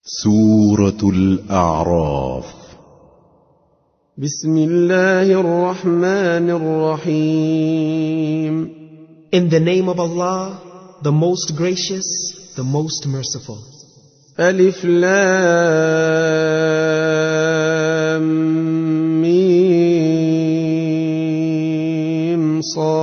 سورة الأعراف. بسم الله الرحمن الرحيم. In the name of Allah, the most gracious, the most merciful. ألف لام ميم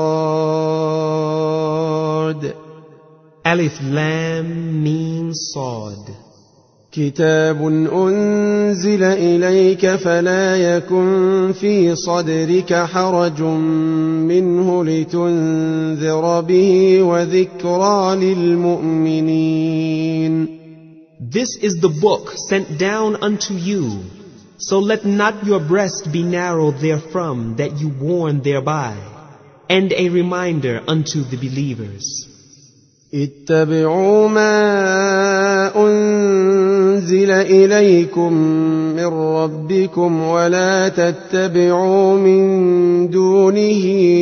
صاد. Alif Lam Mim Sad. كتاب أنزل إليك فلا يكن في صدرك حرج منه لتنذر به وذكرى للمؤمنين. This is the book sent down unto you, so let not your breast be narrow therefrom that you warn thereby, and a reminder unto the believers. اتبعوا ما أنزل إليكم من ربكم ولا تتبعوا من دونه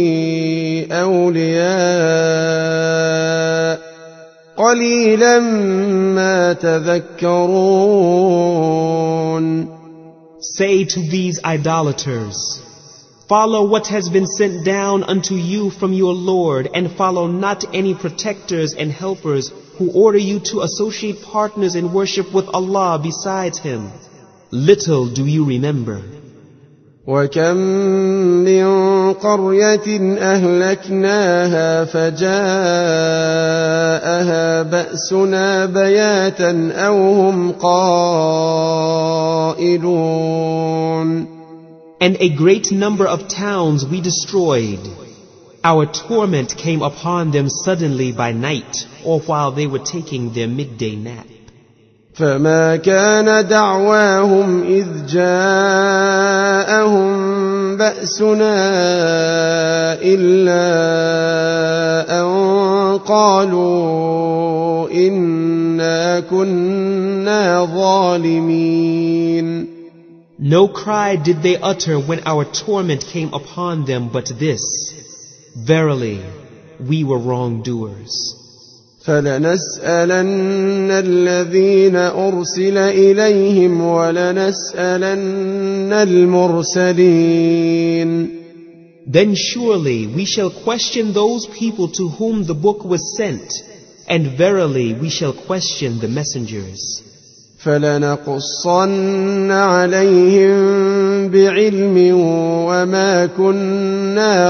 أولياء قليلا ما تذكرون. Say to these idolaters, follow what has been sent down unto you from your Lord, and follow not any protectors and helpers who order you to associate partners in worship with Allah besides Him. Little do you remember. وكم من قرية أهلكناها فجاءها بأسنا بياتا أو هم قائلون. And a great number of towns we destroyed. Our torment came upon them suddenly by night, or while they were taking their midday nap. فما كان دعواهم إذ جاءهم بأسنا إلا أن قالوا إنا كنا ظالمين. No cry did they utter when our torment came upon them but this: verily, we were wrongdoers. فلنسألن الذين أرسل إليهم ولنسألن المرسلين. Then surely we shall question those people to whom the book was sent, and verily we shall question the messengers. فلنقصن عليهم بعلم وما كنا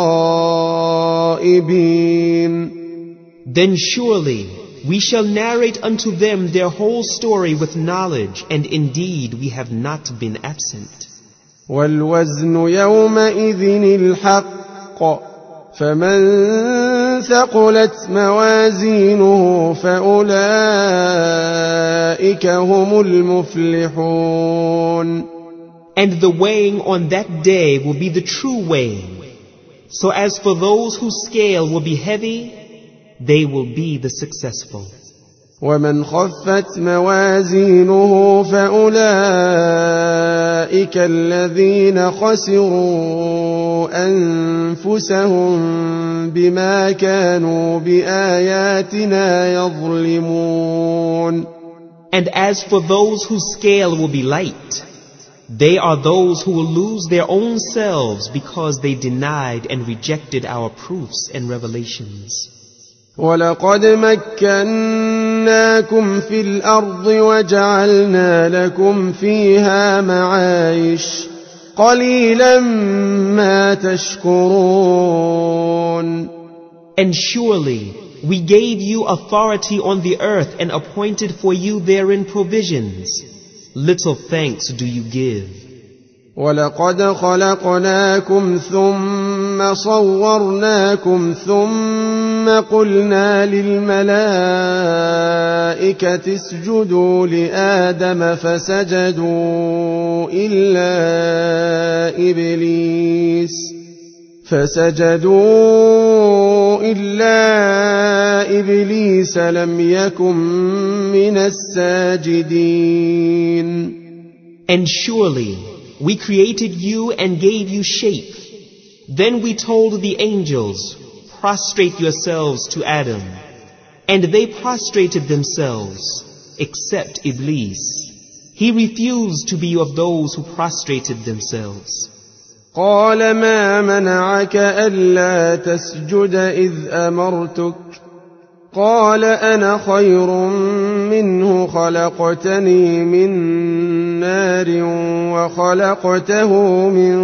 غائبين. Then surely we shall narrate unto them their whole story with knowledge, and indeed we have not been absent. والوزن يومئذ الحق فمن ثقلت موازينه فأولئك هم المفلحون. And the weighing on that day will be the true weighing. So as for those whose scale will be heavy, they will be the successful. ومن خفت موازينه فأولئك الذين خسروا أنفسهم بما كانوا بآياتنا يظلمون. And as for those whose scale will be light, they are those who will lose their own selves because they denied and rejected our proofs and revelations. ولقد مكناكم في الأرض وجعلنا لكم فيها معايش قليلا ما تشكرون. And surely we gave you authority on the earth and appointed for you therein provisions. Little thanks do you give. ولقد خلقناكم ثم صورناكم ثم قلنا للملائكة اسجدوا لآدم فسجدوا إلا إبليس لم يكن من الساجدين. And surely we created you and gave you shape. Then we told the angels, prostrate yourselves to Adam. And they prostrated themselves, except Iblis. He refused to be of those who prostrated themselves. قال ما منعك ألا تسجد إذ أمرتك قال أنا خير منه خلقتني من نار وخلقته من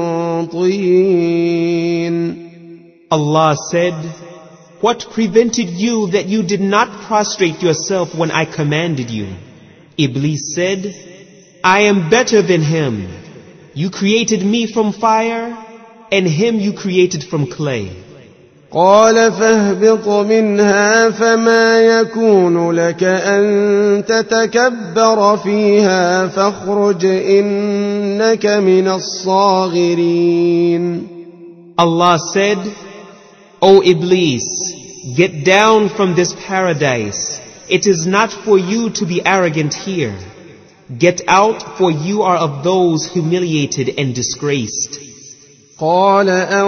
طين. Allah said, what prevented you that you did not prostrate yourself when I commanded you? Iblis said, I am better than him. You created me from fire, and him you created from clay. قال فاهبط منها فما يكون لك أن تتكبر فيها فاخرج إنك من الصاغرين. Allah said, O Iblis, get down from this paradise. It is not for you to be arrogant here. Get out, for you are of those humiliated and disgraced. قال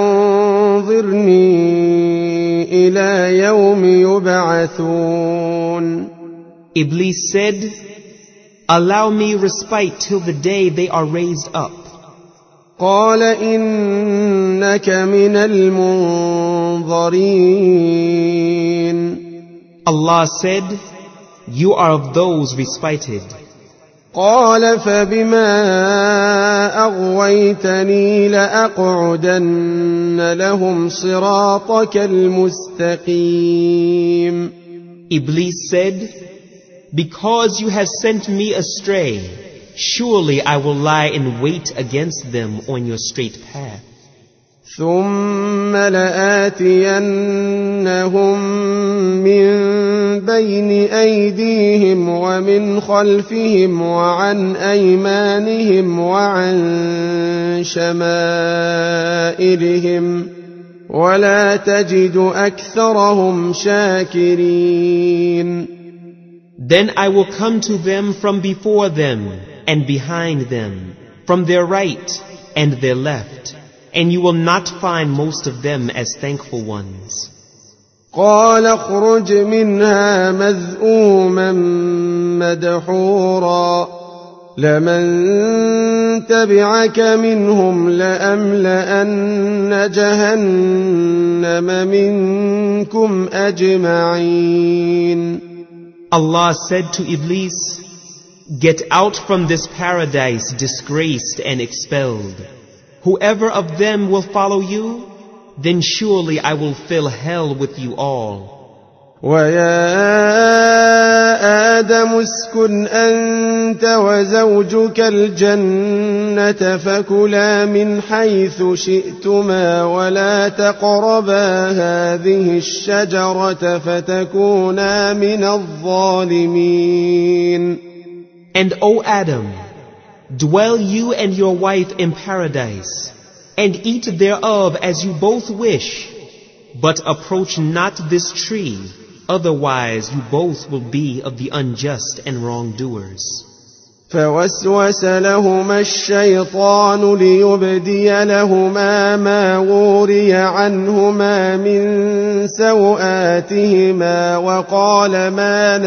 أنظرني إلى يوم يبعثون. Iblis said, allow me respite till the day they are raised up. قال إنك من المنظرين. Allah said, you are of those respited. قال فبما أغويتني لأقعدن لهم صراطك المستقيم. Iblis said, because you have sent me astray, surely I will lie in wait against them on your straight path. ثم لآتينهم من بين أيديهم ومن خلفهم وعن أيمانهم وعن شمائلهم ولا تجد أكثرهم شاكرين. Then I will come to them from before them and behind them, from their right and their left, and you will not find most of them as thankful ones. قال اخرج منها مذءوما مدحورا لمن تبعك منهم لأملأن جهنم منكم أجمعين. Allah said to Iblis, get out from this paradise disgraced and expelled. Whoever of them will follow you, then surely I will fill hell with you all. وَيَا آدَمُ اسْكُنْ أَنْتَ وَزَوْجُكَ الْجَنَّةَ فَكُلَا مِنْ حَيْثُ شِئْتُمَا وَلَا تَقْرَبَا هَذِهِ الشَّجَرَةَ فَتَكُونَا مِنَ الظَّالِمِينَ. And O Adam, dwell you and your wife in paradise, and eat thereof as you both wish, but approach not this tree, otherwise you both will be of the unjust and wrongdoers. فوسوس لهما الشيطان ليبدي لهما ما وري عنهما من سوآتهما وقال ما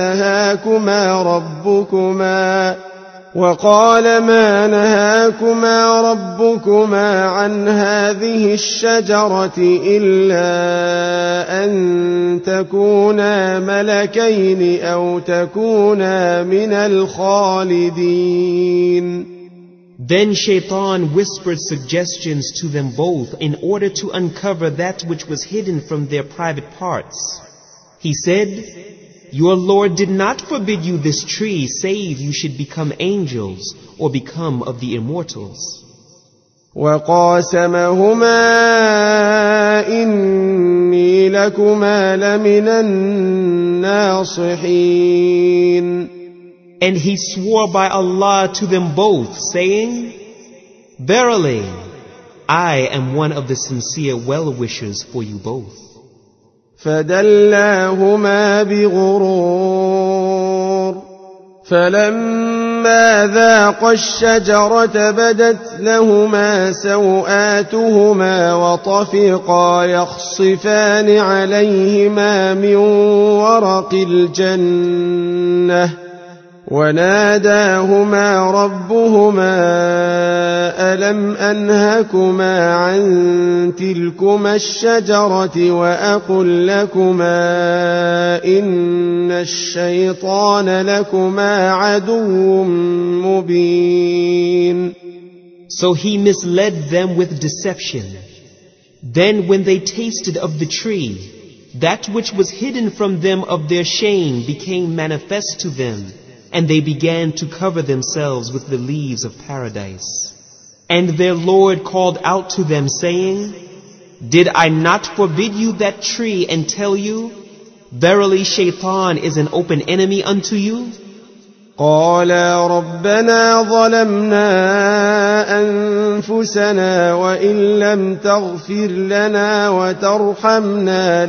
نهاكما ربكما عن هذه الشجرة إلا أن تكونا ملكين أو تكونا من الخالدين. Then Shaitan whispered suggestions to them both in order to uncover that which was hidden from their private parts. He said, your Lord did not forbid you this tree save you should become angels or become of the immortals. وَقَاسَمَهُمَا إِنِّي لَكُمَا لَمِنَ النَّاصِحِينَ. And he swore by Allah to them both, saying, verily, I am one of the sincere well-wishers for you both. فَدَلَّاهُمَا بِغُرُورٍ فَلَمَّا ذَاقَا الشَّجَرَةَ بَدَتْ لَهُمَا سَوْآتُهُمَا وَطَفِقَا يَخْصِفَانِ عَلَيْهِمَا مِنْ وَرَقِ الْجَنَّةِ وناداهما ربهما ألم أنهكما عن تلكما الشجرة وأقل لكما إن الشيطان لكما عدو مبين. So he misled them with deception. Then when they tasted of the tree, that which was hidden from them of their shame became manifest to them, and they began to cover themselves with the leaves of paradise. And their Lord called out to them, saying, Did I not forbid you that tree and tell you, Verily Shaitan is an open enemy unto you? قالا ربنا ظلمنا أنفسنا وإن لم تغفر لنا وترحمنا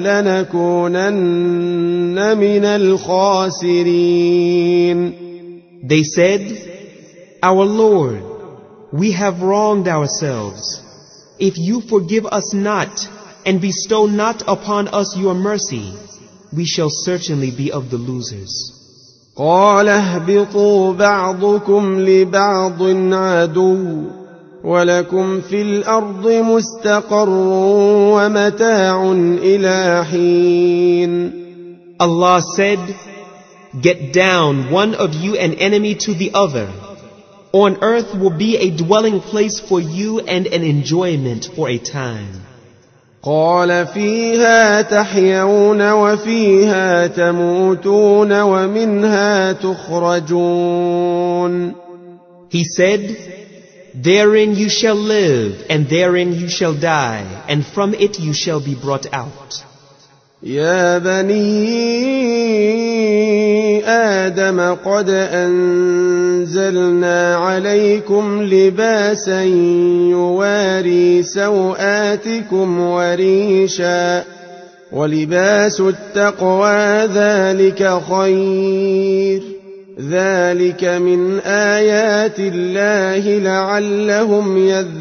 لنكونن من الخاسرين. They said, Our Lord, we have wronged ourselves. If you forgive us not and bestow not upon us your mercy, we shall certainly be of the losers. قال اهبطوا بعضكم لبعض عدو ولكم في الأرض مستقر ومتاع إلى حين. Allah said, Get down, one of you an enemy to the other. On earth will be a dwelling place for you and an enjoyment for a time. قال فيها تحيون وفيها تموتون ومنها تخرجون. He said, Therein you shall live, and therein you shall die, and from it you shall be brought out. يا بني آدم قد أنزلنا عليكم لباسا يواري سوآتكم وريشا ولباس التقوى ذلك خير ذلك من آيات الله لعلهم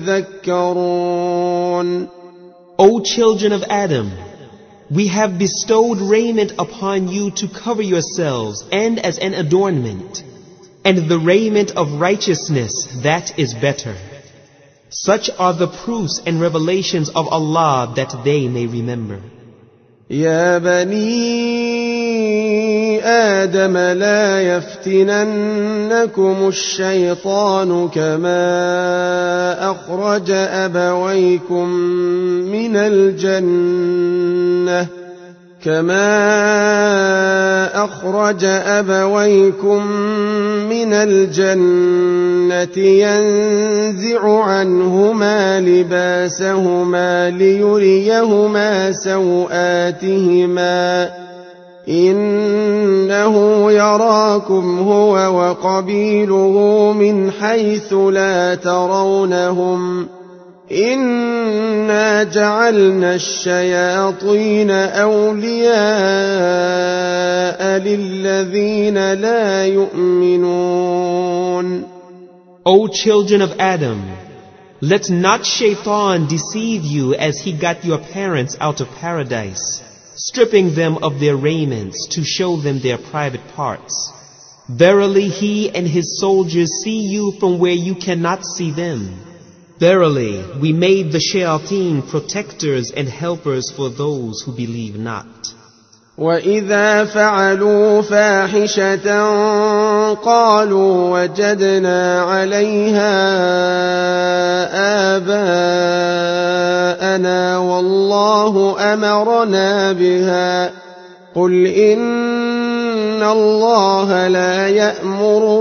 يذكرون. O children of Adam, we have bestowed raiment upon you to cover yourselves and as an adornment, and the raiment of righteousness, that is better. Such are the proofs and revelations of Allah that they may remember. يا بني آدم لا يفتننكم الشيطان كما أخرج أبويكم من الجنة ينزع عنهما لباسهما ليريهما سوآتهما إنه يراكم هو وقبيله من حيث لا ترونهم إنا جعلنا الشياطين أولياء للذين لا يؤمنون. O children of Adam, let not Shaitan deceive you as he got your parents out of paradise, stripping them of their raiments to show them their private parts. Verily he and his soldiers see you from where you cannot see them. Verily, we made the shayateen protectors and helpers for those who believe not. وَإِذَا فَعَلُوا فَاحِشَةً قَالُوا وَجَدْنَا عَلَيْهَا آبَاءَنَا وَاللَّهُ أَمَرَنَا بِهَا قُلْ إِنَّ اللَّهَ لَا يَأْمُرُ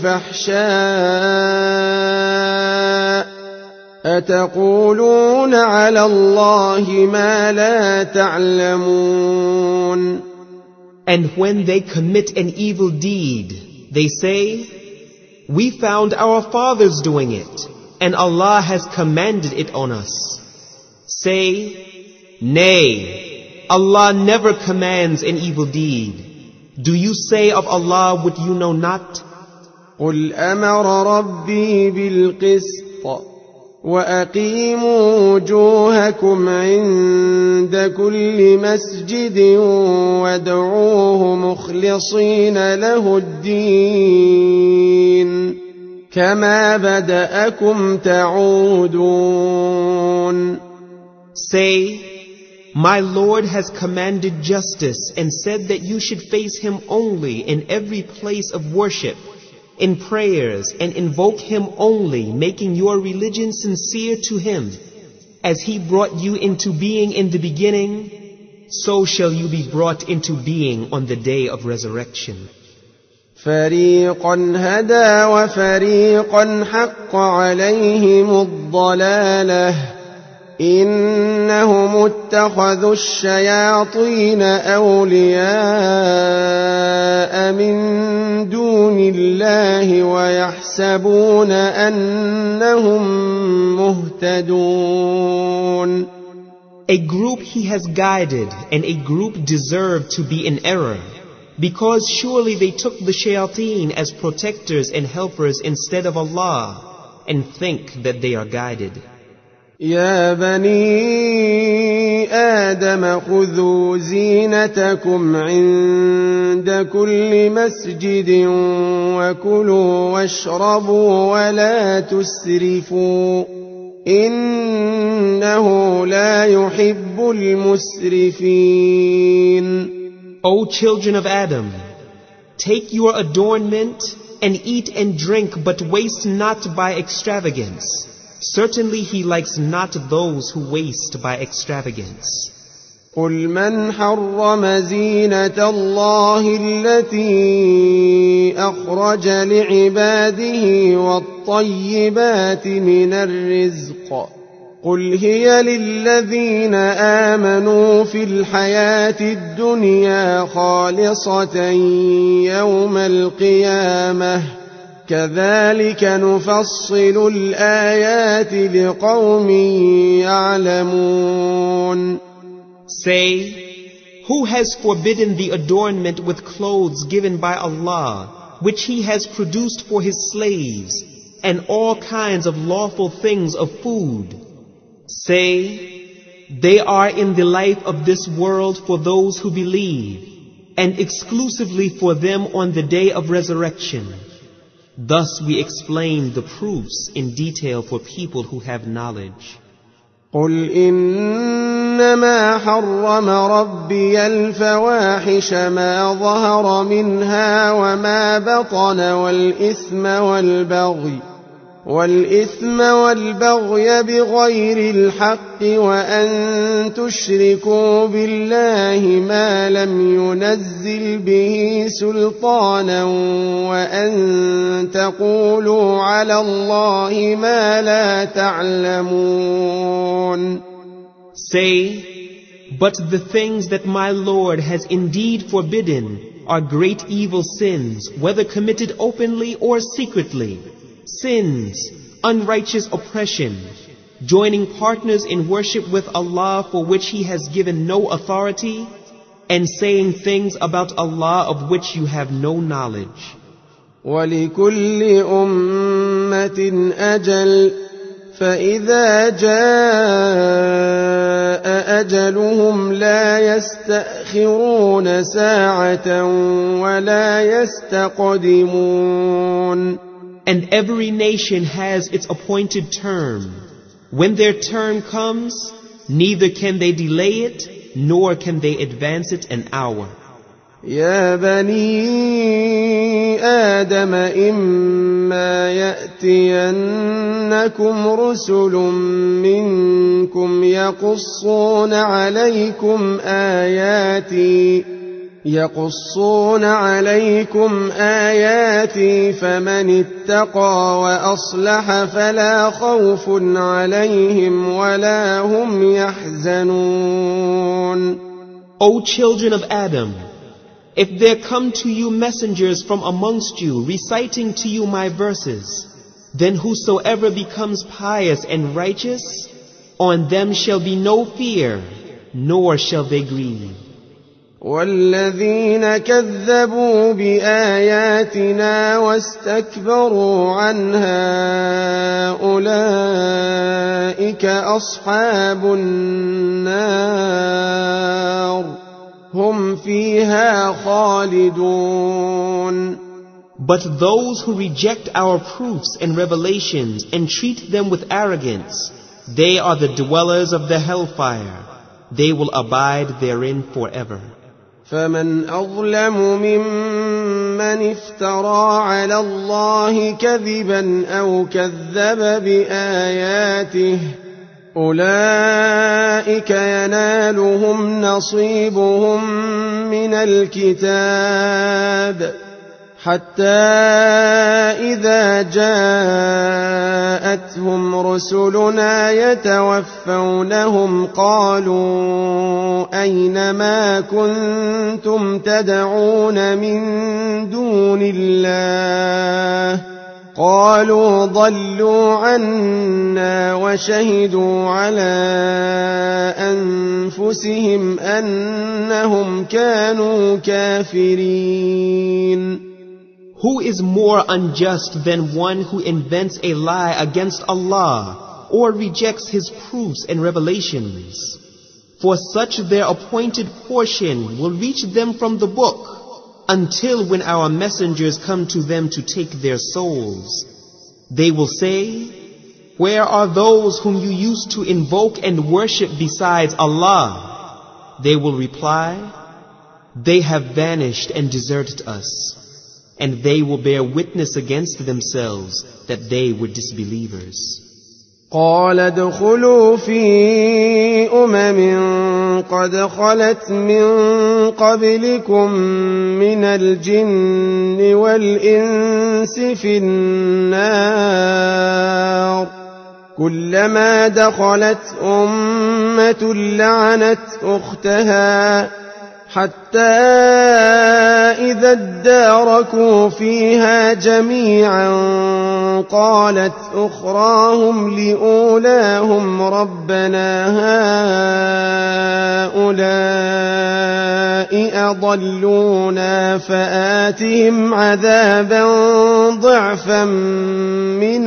بِالْفَحْشَاءِ أتقولون على الله ما لا تعلمون. And when they commit an evil deed, they say, We found our fathers doing it, and Allah has commanded it on us. Say, Nay, Allah never commands an evil deed. Do you say of Allah what you know not? قل أمر ربي بالقسط وأقيموا وجوهكم عند كل مسجد وادعوه مخلصين له الدين كما بدأكم تعودون. Say, my Lord has commanded justice and said that you should face Him only in every place of worship, in prayers, and invoke Him only, making your religion sincere to Him. As He brought you into being in the beginning, so shall you be brought into being on the day of resurrection. فريقا هدى وفريقا حق عليهم الضلالة إنهم اتخذوا الشياطين أولياء من دون الله ويحسبون أنهم مهتدون. A group He has guided and a group deserve to be in error, because surely they took the shayateen as protectors and helpers instead of Allah and think that they are guided. يا بني آدم خذوا زينتكم عند كل مسجد وكلوا واشربوا ولا تسرفوا إنه لا يحب المسرفين. O children of Adam, take your adornment and eat and drink, but waste not by extravagance. Certainly He likes not those who waste by extravagance. قل من حرم زينة الله التي أخرج لعباده والطيبات من الرزق قل هي للذين آمنوا في الحياة الدنيا خالصة يوم القيامة كذلك نفصل الآيات لقوم يعلمون. Say, who has forbidden the adornment with clothes given by Allah, which He has produced for His slaves, and all kinds of lawful things of food? Say, they are in the life of this world for those who believe, and exclusively for them on the day of resurrection. Thus we explain the proofs in detail for people who have knowledge. قل إنما حرم ربي الفواحش ما ظهر منها وما بطن والإثم والبغي بغير الحق وأن تشركوا بالله ما لم ينزل به سلطانا وأن تقولوا على الله ما لا تعلمون. Say, but the things that my Lord has indeed forbidden are great evil sins, whether committed openly or secretly. Sins, unrighteous oppression, joining partners in worship with Allah for which He has given no authority, and saying things about Allah of which you have no knowledge. وَلِكُلِّ أُمَّةٍ أَجَلٌ فَإِذَا جَاءَ أَجَلُهُمْ لَا يَسْتَأْخِرُونَ سَاعَةً وَلَا يَسْتَقْدِمُونَ. And every nation has its appointed term. When their term comes, neither can they delay it, nor can they advance it an hour. يا بني آدم إما يأتينكم رسل منكم يقصون عليكم آياتي فمن اتقى وأصلح فلا خوف عليهم ولا هم يحزنون. O children of Adam, if there come to you messengers from amongst you reciting to you my verses, then whosoever becomes pious and righteous, on them shall be no fear, nor shall they grieve. والذين كذبوا بآياتنا واستكبروا عنها أولئك أصحاب النار هم فيها خالدون. But those who reject our proofs and revelations and treat them with arrogance, they are the dwellers of the hellfire. They will abide therein forever. فمن أظلم ممن افترى على الله كذبا أو كذب بآياته أولئك ينالهم نصيبهم من الكتاب حتى إذا جاءتهم رسلنا يتوفونهم قالوا أين ما كنتم تدعون من دون الله قالوا ضلوا عنا وشهدوا على أنفسهم أنهم كانوا كافرين. Who is more unjust than one who invents a lie against Allah or rejects His proofs and revelations? For such their appointed portion will reach them from the book, until when our messengers come to them to take their souls. They will say, where are those whom you used to invoke and worship besides Allah? They will reply, they have vanished and deserted us. And they will bear witness against themselves that they were disbelievers. قال ادخلوا في قد خلت من قبلكم من الجن والإنس في النار كلما دخلت أمة لعنت أختها حتى إذا اداركوا فيها جميعا قالت أخراهم لأولاهم ربنا هؤلاء أضلونا فآتهم عذابا ضعفا من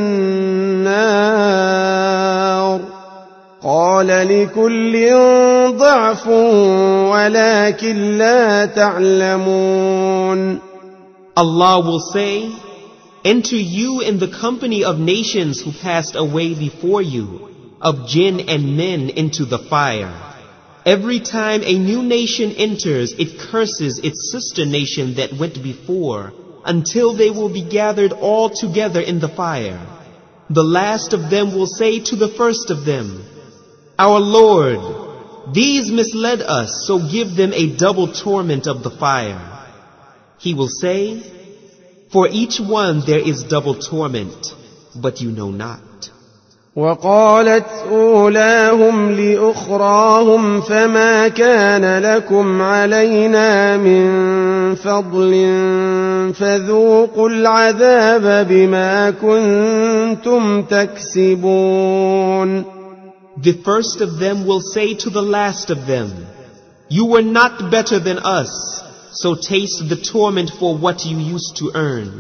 النار قال لكل ضعف ولكن لا تعلمون. Allah will say, enter you in the company of nations who passed away before you, of jinn and men into the fire. Every time a new nation enters, it curses its sister nation that went before, until they will be gathered all together in the fire. The last of them will say to the first of them, our Lord, these misled us, so give them a double torment of the fire. He will say, for each one there is double torment, but you know not. وقالت أولاهم لأخراهم فما كان لكم علينا من فضل فذوقوا العذاب بما كنتم تكسبون. The first of them will say to the last of them, you were not better than us, so taste the torment for what you used to earn.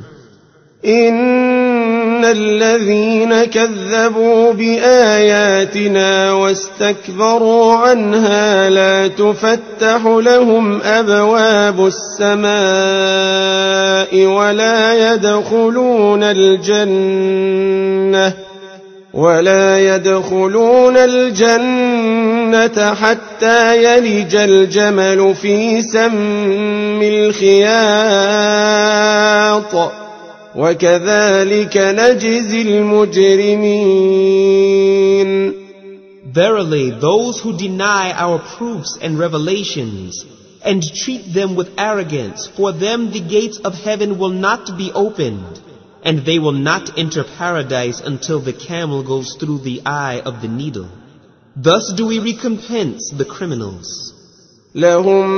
إن الذين كذبوا بآياتنا واستكبروا عنها لا تفتح لهم أبواب السماء ولا يدخلون الجنة حتى يلج الجمل في سم الخياط وكذلك نجزي المجرمين. Verily, those who deny our proofs and revelations and treat them with arrogance, for them the gates of heaven will not be opened, and they will not enter paradise until the camel goes through the eye of the needle. Thus do we recompense the criminals. لهم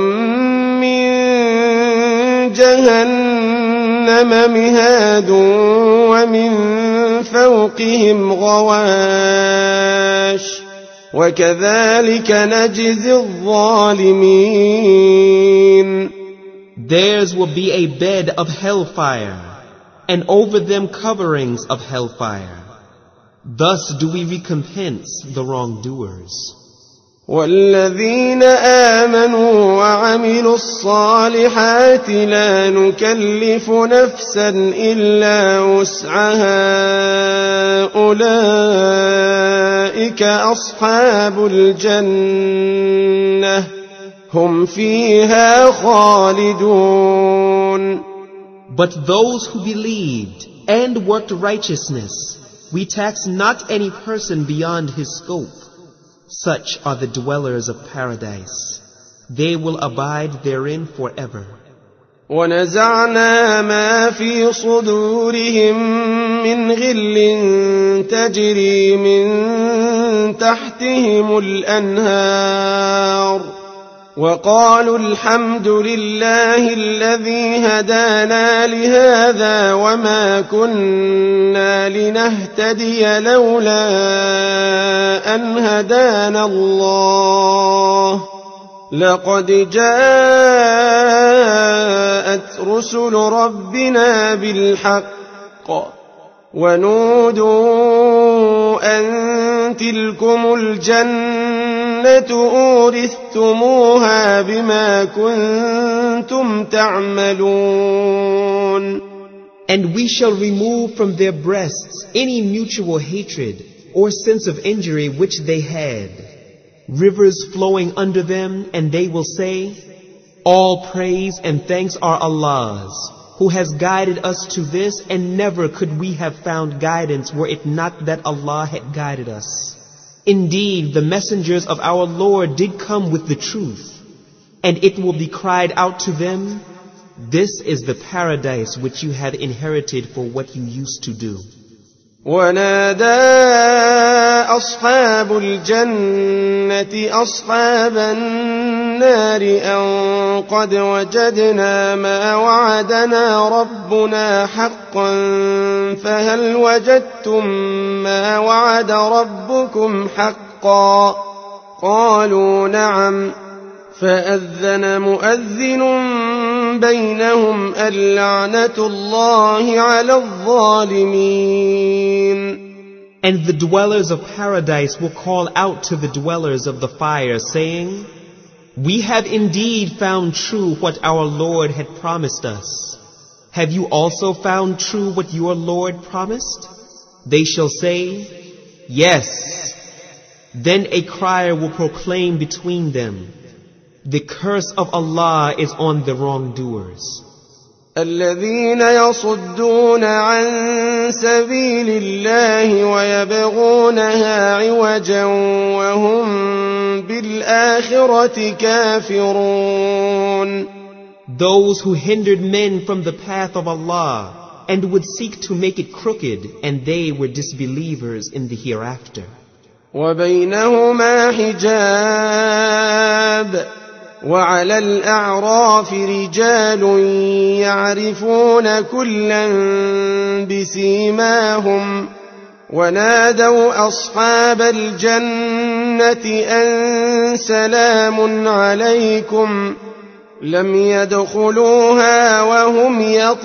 من جهنم مهاد ومن فوقهم غواش وكذلك نجزي الظالمين. Theirs will be a bed of hellfire, and over them coverings of hellfire. Thus do we recompense the wrongdoers. والذين آمنوا وعملوا الصالحات لا نكلف نفسا إلا وسعها أولئك أصحاب الجنة هم فيها خالدون. But those who believed and worked righteousness, we tax not any person beyond his scope. Such are the dwellers of paradise. They will abide therein forever. ونزعنا ما في صدورهم من غل تجري من تحتهم الأنهار وقالوا الحمد لله الذي هدانا لهذا وما كنا لنهتدي لولا أن هدانا الله لقد جاءت رسل ربنا بالحق ونودوا أن تلكم الجنة أورثتموها بما كنتم تعملون. And we shall remove from their breasts any mutual hatred or sense of injury which they had, rivers flowing under them, and they will say, all praise and thanks are Allah's, who has guided us to this, and never could we have found guidance were it not that Allah had guided us. Indeed, the messengers of our Lord did come with the truth, and it will be cried out to them, this is the paradise which you have inherited for what you used to do. ونادى أصحاب الجنة أصحاب النار أن قد وجدنا ما وعدنا ربنا حقا فهل وجدتم ما وعد ربكم حقا قالوا نعم فأذن مؤذن بينهم اللعنة الله على الظالمين. And the dwellers of paradise will call out to the dwellers of the fire, saying, we have indeed found true what our Lord had promised us. Have you also found true what your Lord promised? They shall say, yes. Then a crier will proclaim between them, the curse of Allah is on the wrongdoers. الذين يصدون عن سبيل الله ويبغونها عوجا وهم بالآخرة كافرون. Those who hindered men from the path of Allah and would seek to make it crooked, and they were disbelievers in the hereafter. وبينهما حجاب وعلى الأعراف رجال يعرفون كلا بسيماهم ونادوا أصحاب الجنة أن سلام عليكم لم يدخلوها وهم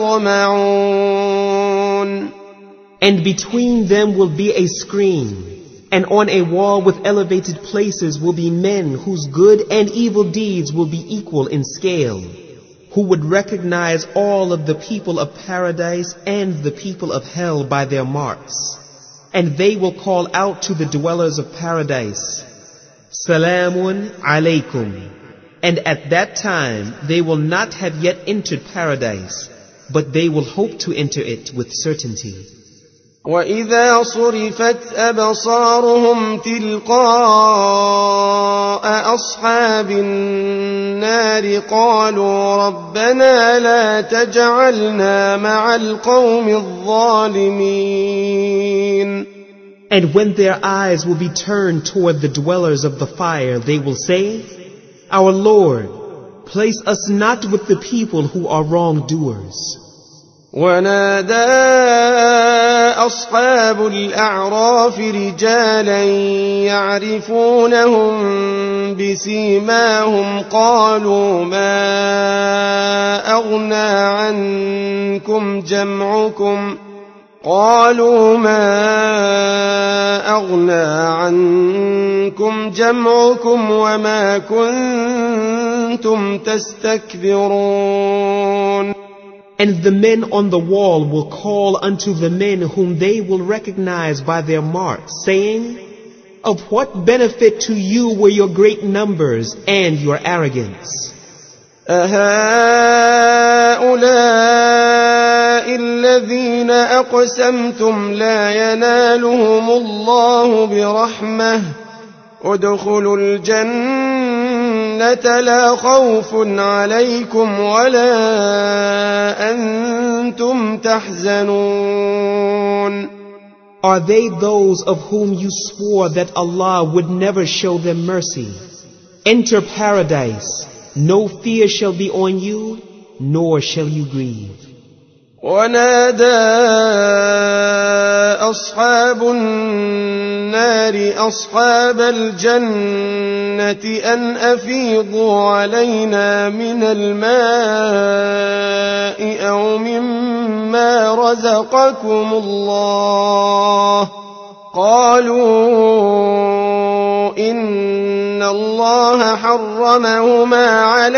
يطمعون. And between them will be a screen, and on a wall with elevated places will be men whose good and evil deeds will be equal in scale, who would recognize all of the people of paradise and the people of hell by their marks. And they will call out to the dwellers of paradise, Salamun alaykum. And at that time they will not have yet entered paradise, but they will hope to enter it with certainty. وإذا صرفت أبصارهم تلقاء أصحاب النار قالوا ربنا لا تجعلنا مع القوم الظالمين. And when their eyes will be turned toward the dwellers of the fire, they will say, our Lord, place us not with the people who are wrongdoers. ونادى أصحاب الأعراف رجالا يعرفونهم بسيماهم قالوا ما أغنى عنكم جمعكم وما كنتم تستكبرون. And the men on the wall will call unto the men whom they will recognize by their marks, saying, of what benefit to you were your great numbers and your arrogance? أهؤلاء الذين أقسمتم لا ينالهم الله برحمة ادخلوا الجنة لا خوف عليكم ولا أنتم تحزنون. Are they those of whom you swore that Allah would never show them mercy? Enter paradise. No fear shall be on you, nor shall you grieve. ونادى أصحاب النار أصحاب الجنة أن أفيضوا علينا من الماء أو مما رزقكم الله. قالوا إن الله حرمهما على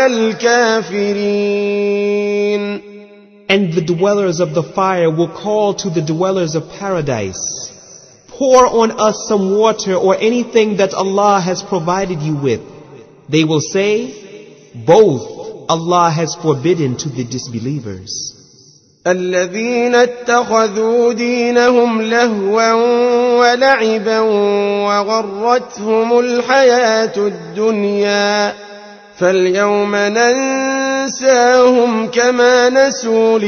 الكافرين. And the dwellers of the fire will call to the dwellers of paradise, pour on us some water or anything that Allah has provided you with. They will say, both Allah has forbidden to the disbelievers. الذين اتخذوا دينهم لهوا ولعبا وغرتهم الحياة الدنيا فاليوم ننساهم كما نسوا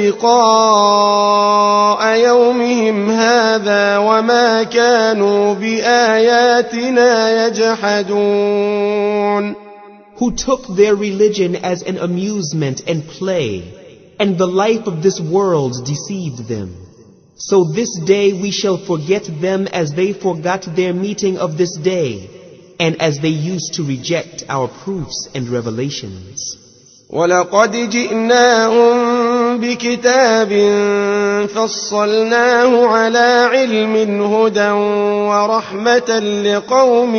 لقاء يومهم هذا وما كانوا بآياتنا يجحدون. Who took their religion as an amusement and play, and the life of this world deceived them. So this day we shall forget them as they forgot their meeting of this day, and as they used to reject our proofs and revelations. وَلَقَدْ جِئْنَاهُمْ بِكِتَابٍ فَصَّلْنَاهُ عَلَى عِلْمٍ هُدًى وَرَحْمَةً لِقَوْمٍ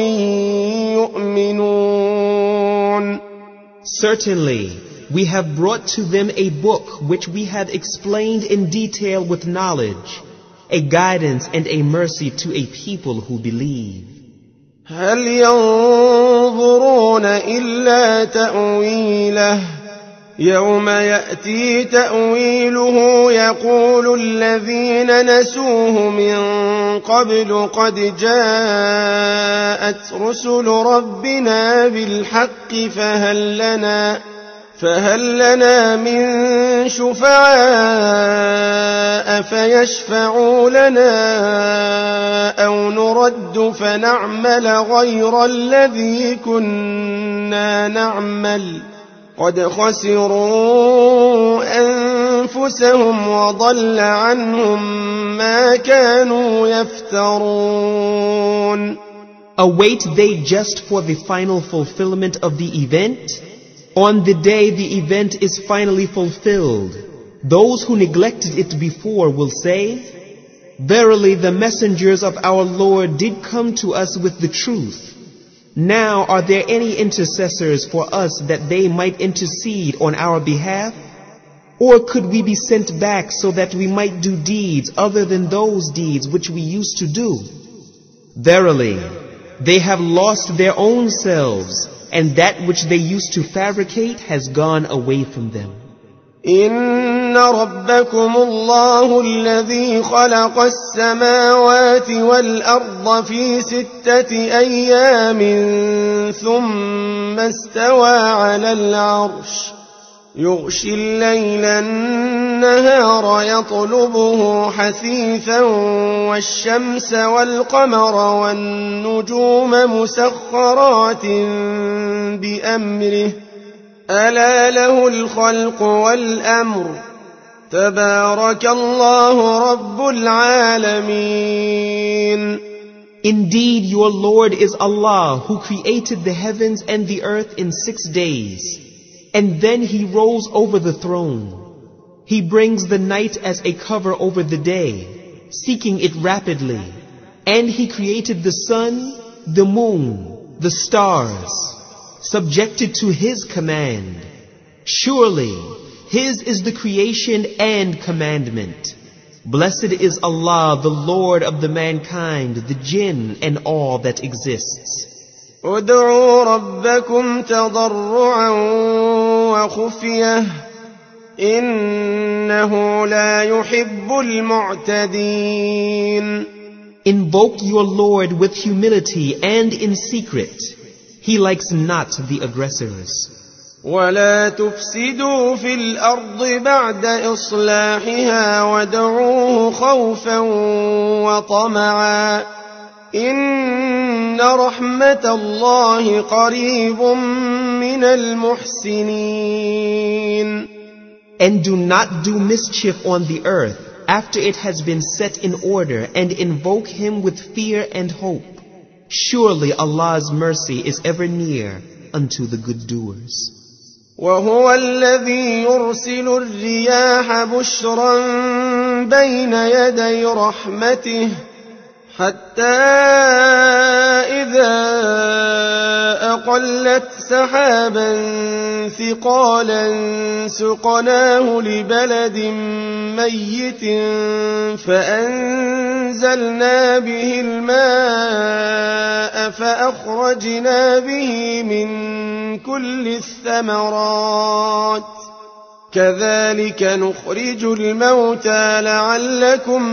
يُؤْمِنُونَ. Certainly, we have brought to them a book which we have explained in detail with knowledge, a guidance and a mercy to a people who believe. هل ينظرون إلا تأويله يوم يأتي تأويله يقول الذين نسوه من قبل قد جاءت رسل ربنا بالحق فهل لنا من شفعاء فيشفعوا لنا أو نرد فنعمل غير الذي كنا نعمل قد خسروا أنفسهم وضل عنهم ما كانوا يفترون. Await they just for the final fulfillment of the event? On the day the event is finally fulfilled, those who neglected it before will say, verily the messengers of our Lord did come to us with the truth. Now are there any intercessors for us that they might intercede on our behalf? Or could we be sent back so that we might do deeds other than those deeds which we used to do? Verily, they have lost their own selves, and that which they used to fabricate has gone away from them. إن ربكم الله الذي خلق السماوات والأرض في 6 أيام ثم استوى على العرش يغشي الليل النهار يطلبه حثيثا والشمس والقمر والنجوم مسخرات بأمره ألا له الخلق والأمر تبارك الله رب العالمين. Indeed, your Lord is Allah, who created the heavens and the earth in 6 days, and then He rolls over the throne. He brings the night as a cover over the day, seeking it rapidly, and He created the sun, the moon, the stars, subjected to His command. Surely, His is the creation and commandment. Blessed is Allah, the Lord of the mankind, the jinn, and all that exists. ادعوا ربكم تضرعا وخفية إنه لا يحب المعتدين. Invoke your Lord with humility and in secret. He likes not the aggressors. ولا تفسدوا في الأرض بعد إصلاحها وادعوه خوفا وطمعا إن رحمة الله قريب من المحسنين. And do not do mischief on the earth after it has been set in order, and invoke Him with fear and hope. Surely Allah's mercy is ever near unto the good doers. وهو الذي يرسل الرياح بشرا بين يدي رحمته حتى إذا أقلت سحابا ثقالا سقناه لبلد ميت فأنزلنا به الماء فأخرجنا به من كل الثمرات كذلك نخرج الموتى لعلكم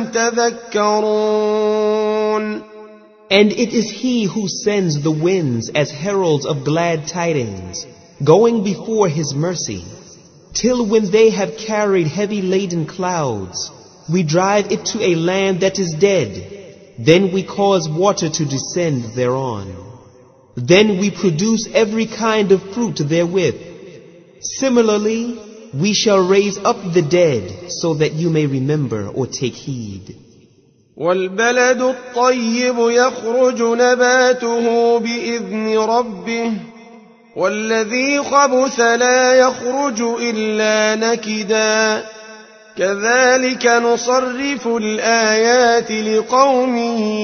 تذكرون. And it is He who sends the winds as heralds of glad tidings, going before His mercy, till when they have carried heavy laden clouds, we drive it to a land that is dead. Then we cause water to descend thereon. Then we produce every kind of fruit therewith. Similarly, we shall raise up the dead so that you may remember or take heed. والبلد الطيب يخرج نباته بإذن ربه والذي خبث لا يخرج إلا نكدا كذلك نصرف الآيات لقوم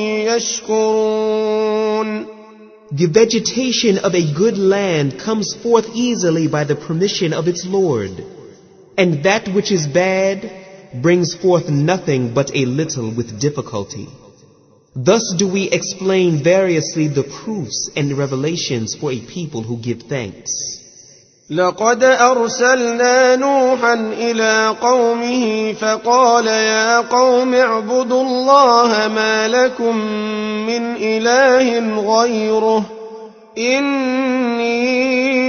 يشكرون. The vegetation of a good land comes forth easily by the permission of its Lord, and that which is bad brings forth nothing but a little with difficulty. Thus do we explain variously the proofs and revelations for a people who give thanks. لقد أرسلنا نوحا إلى قومه فقال يا قوم اعبدوا الله ما لكم من إله غيره إني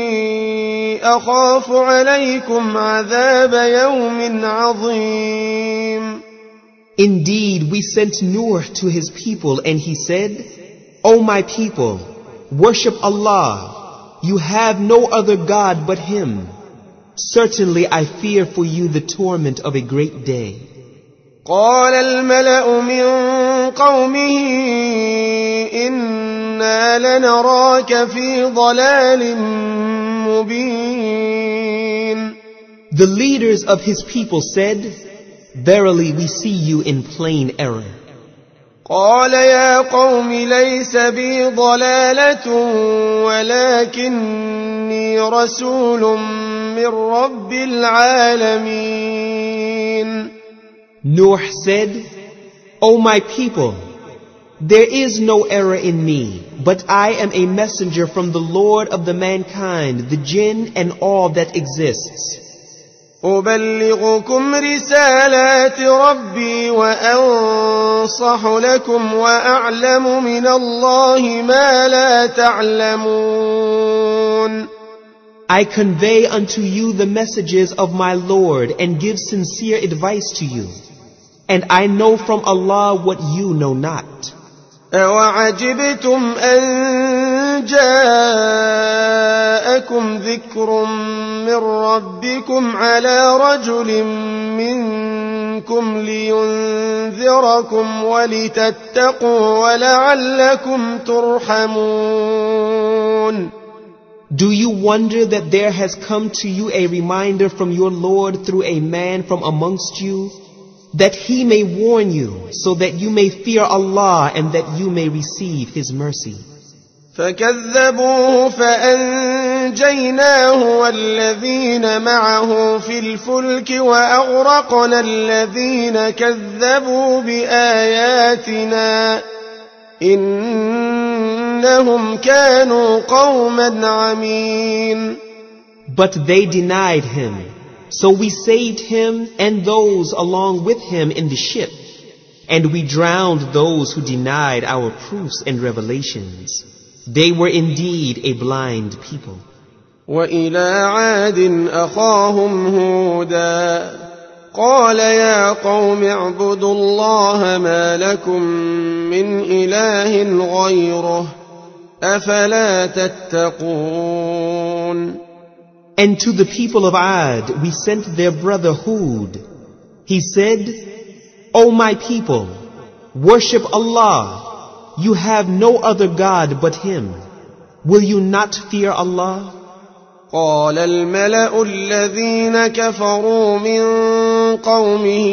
أخاف عليكم عذاب يوم عظيم. Indeed, we sent Nuh to his people, and he said, O my people, worship Allah. You have no other God but Him. Certainly I fear for you the torment of a great day. قال الملأ من قومه إنا لنراك في ضلال مبين. The leaders of his people said, Verily we see you in plain error. قال يا قوم ليس بي ضلالة ولكني رسول من رب العالمين. Nuh said, O my people, there is no error in me, but I am a messenger from the Lord of the mankind, the jinn, and all that exists. أبلغكم رسالات ربي وأنصح لكم وأعلم من الله ما لا تعلمون. I convey unto you the messages of my Lord and give sincere advice to you, and I know from Allah what you know not. أوعجبتم أن جاءكم ذكر من ربكم على رجل منكم لينذركم ولتتقوا ولعلكم ترحمون. Do you wonder that there has come to you a reminder from your Lord through a man from amongst you, that he may warn you, so that you may fear Allah and that you may receive His mercy? فكذبوه فأنجيناه والذين معه في الفلك وأغرقنا الذين كذبوا بآياتنا إنهم كانوا قوما عمين. But they denied him, so we saved him and those along with him in the ship, and we drowned those who denied our proofs and revelations. They were indeed a blind people. وإلى عاد أخاهم هودا قال يا قوم اعبدوا الله ما لكم من إله غيره أفلا تتقون. And to the people of Ad we sent their brother Hud. He said, O my people, worship Allah. You have no other God but Him. Will you not fear Allah? قال الملأ الذين كفروا من قومه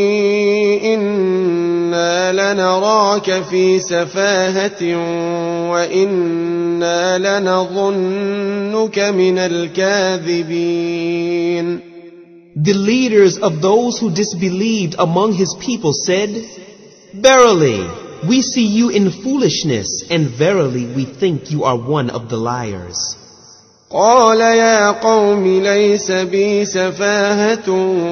إنا لنراك في سفاهة وإنا لنظنك من الكاذبين. The leaders of those who disbelieved among his people said, Verily, we see you in foolishness, and verily we think you are one of the liars. قال يا قوم ليس بي سفاهة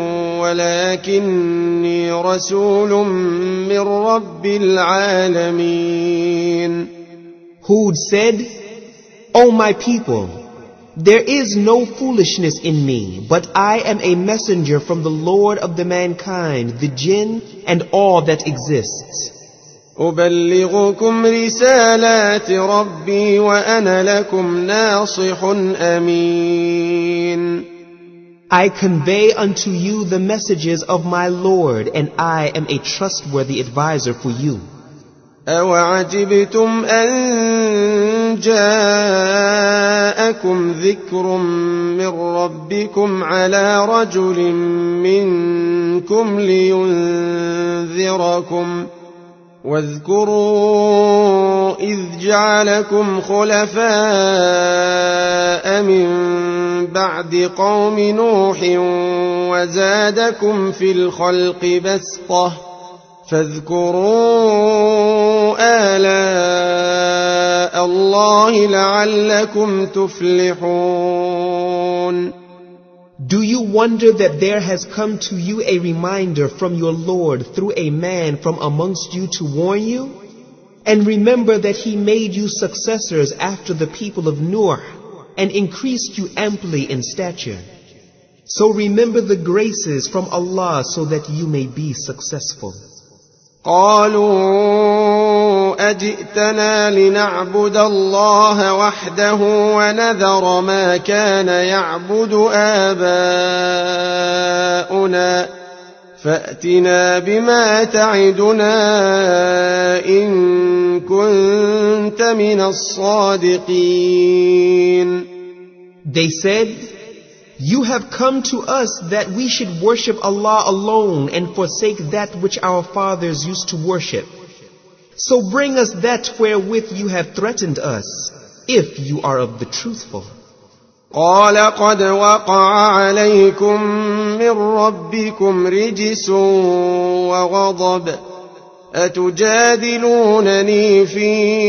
ولكني رسول من رب العالمين. Hud said, O my people, there is no foolishness in me, but I am a messenger from the Lord of the mankind, the jinn, and all that exists. أبلغكم رسالات ربي وأنا لكم ناصح أمين. I convey unto you the messages of my Lord, and I am a trustworthy advisor for you. أوعجبتم أن جاءكم ذكر من ربكم على رجل منكم لينذركم واذكروا إذ جعلكم خلفاء من بعد قوم نوح وزادكم في الخلق بسطة فاذكروا آلاء الله لعلكم تفلحون. Do you wonder that there has come to you a reminder from your Lord through a man from amongst you to warn you? And remember that he made you successors after the people of Nuh and increased you amply in stature. So remember the graces from Allah so that you may be successful. قالوا أجئتنا لنعبد الله وحده ونذر ما كان يعبد آباؤنا فأتنا بما تعدنا إن كنت من الصادقين. They said, You have come to us that we should worship Allah alone and forsake that which our fathers used to worship. So bring us that wherewith you have threatened us, if you are of the truthful. قال قد وقع عليكم من ربكم رجس وغضب أتجادلونني في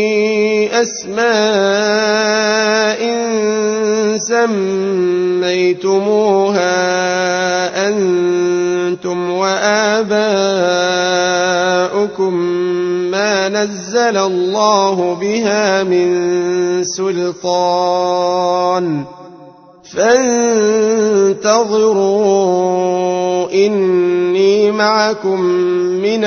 أسماء سميتموها أنتم وآباؤكم ما نزل الله بها من سلطان فانتظروا إني معكم من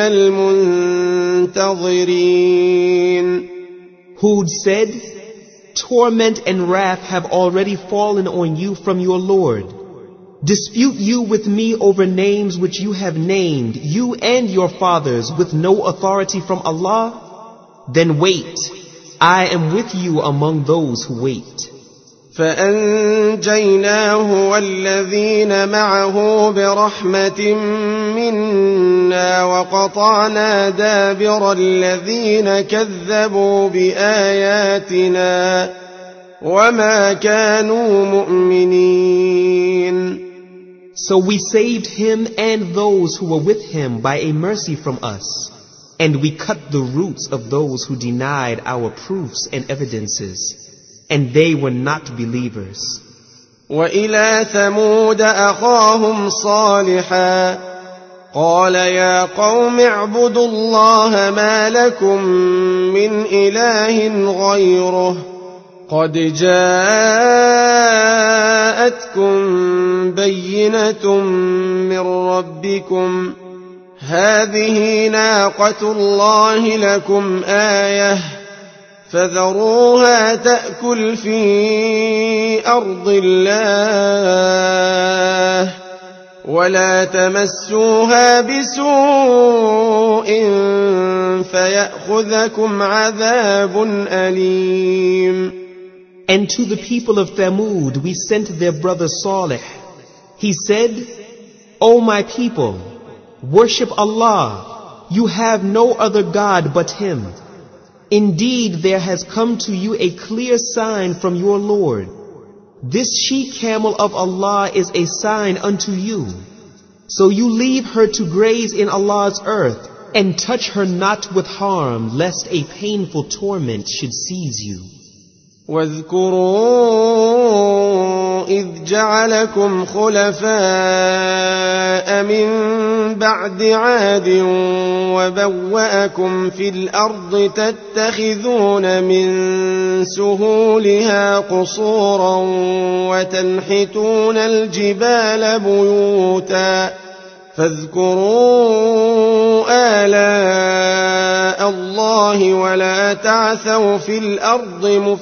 المنتظرين. Hud said, Torment and wrath have already fallen on you from your Lord. Dispute you with me over names which you have named, you and your fathers, with no authority from Allah? Then wait, I am with you among those who wait. فأنجيناه والذين معه برحمة منا وقطعنا دابر الذين كذبوا بآياتنا وما كانوا مؤمنين. So we saved him and those who were with him by a mercy from us, and we cut the roots of those who denied our proofs and evidences, and they were not believers. وإلى ثمود أخاهم صالحا قال يا قوم اعبدوا الله ما لكم من إله غيره قد جاءتكم بينة من ربكم هذه ناقة الله لكم آية فذروها تأكل في أرض الله ولا تمسوها بسوء فيأخذكم عذاب أليم. And to the people of Thamud we sent their brother Salih. He said, O my people, worship Allah. You have no other God but Him. Indeed, there has come to you a clear sign from your Lord. This she-camel of Allah is a sign unto you. So you leave her to graze in Allah's earth, and touch her not with harm, lest a painful torment should seize you. واذكروا إذ جعلكم خلفاء من بعد عاد وبوأكم في الأرض تتخذون من سهولها قصورا وتنحتون الجبال بيوتا فاذكروا آلاء الله ولا تعثوا في الأرض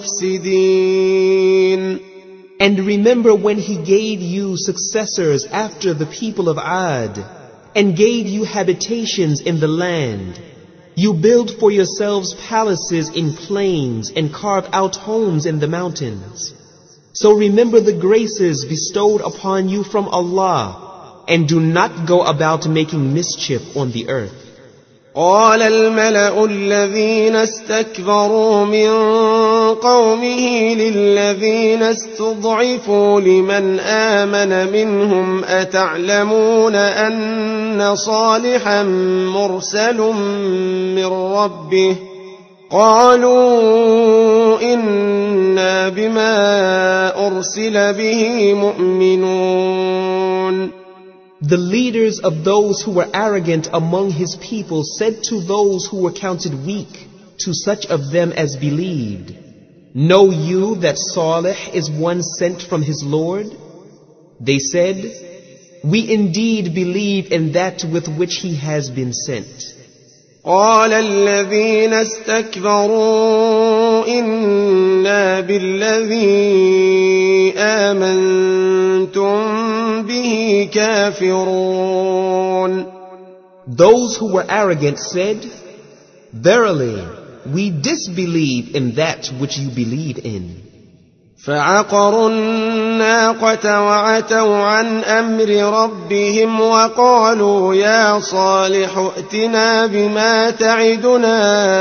مفسدين. And remember when He gave you successors after the people of Ad, and gave you habitations in the land. You build for yourselves palaces in plains and carve out homes in the mountains. So remember the graces bestowed upon you from Allah, and do not go about making mischief on the earth. قال الملأ الذين استكبروا من قومه للذين استضعفوا لمن آمن منهم أتعلمون أن صالحا مرسل من ربه قالوا إنا بما أرسل به مؤمنون. The leaders of those who were arrogant among his people said to those who were counted weak, to such of them as believed, Know you that Salih is one sent from his Lord? They said, We indeed believe in that with which he has been sent. قال الذين استكبروا إنا بالذي آمنتم به كافرون. Those who were arrogant said, Verily, we disbelieve in that which you believe in. فعقروا الناقة وعتوا عن أمر ربهم وقالوا يا صالح ائتنا بما تعدنا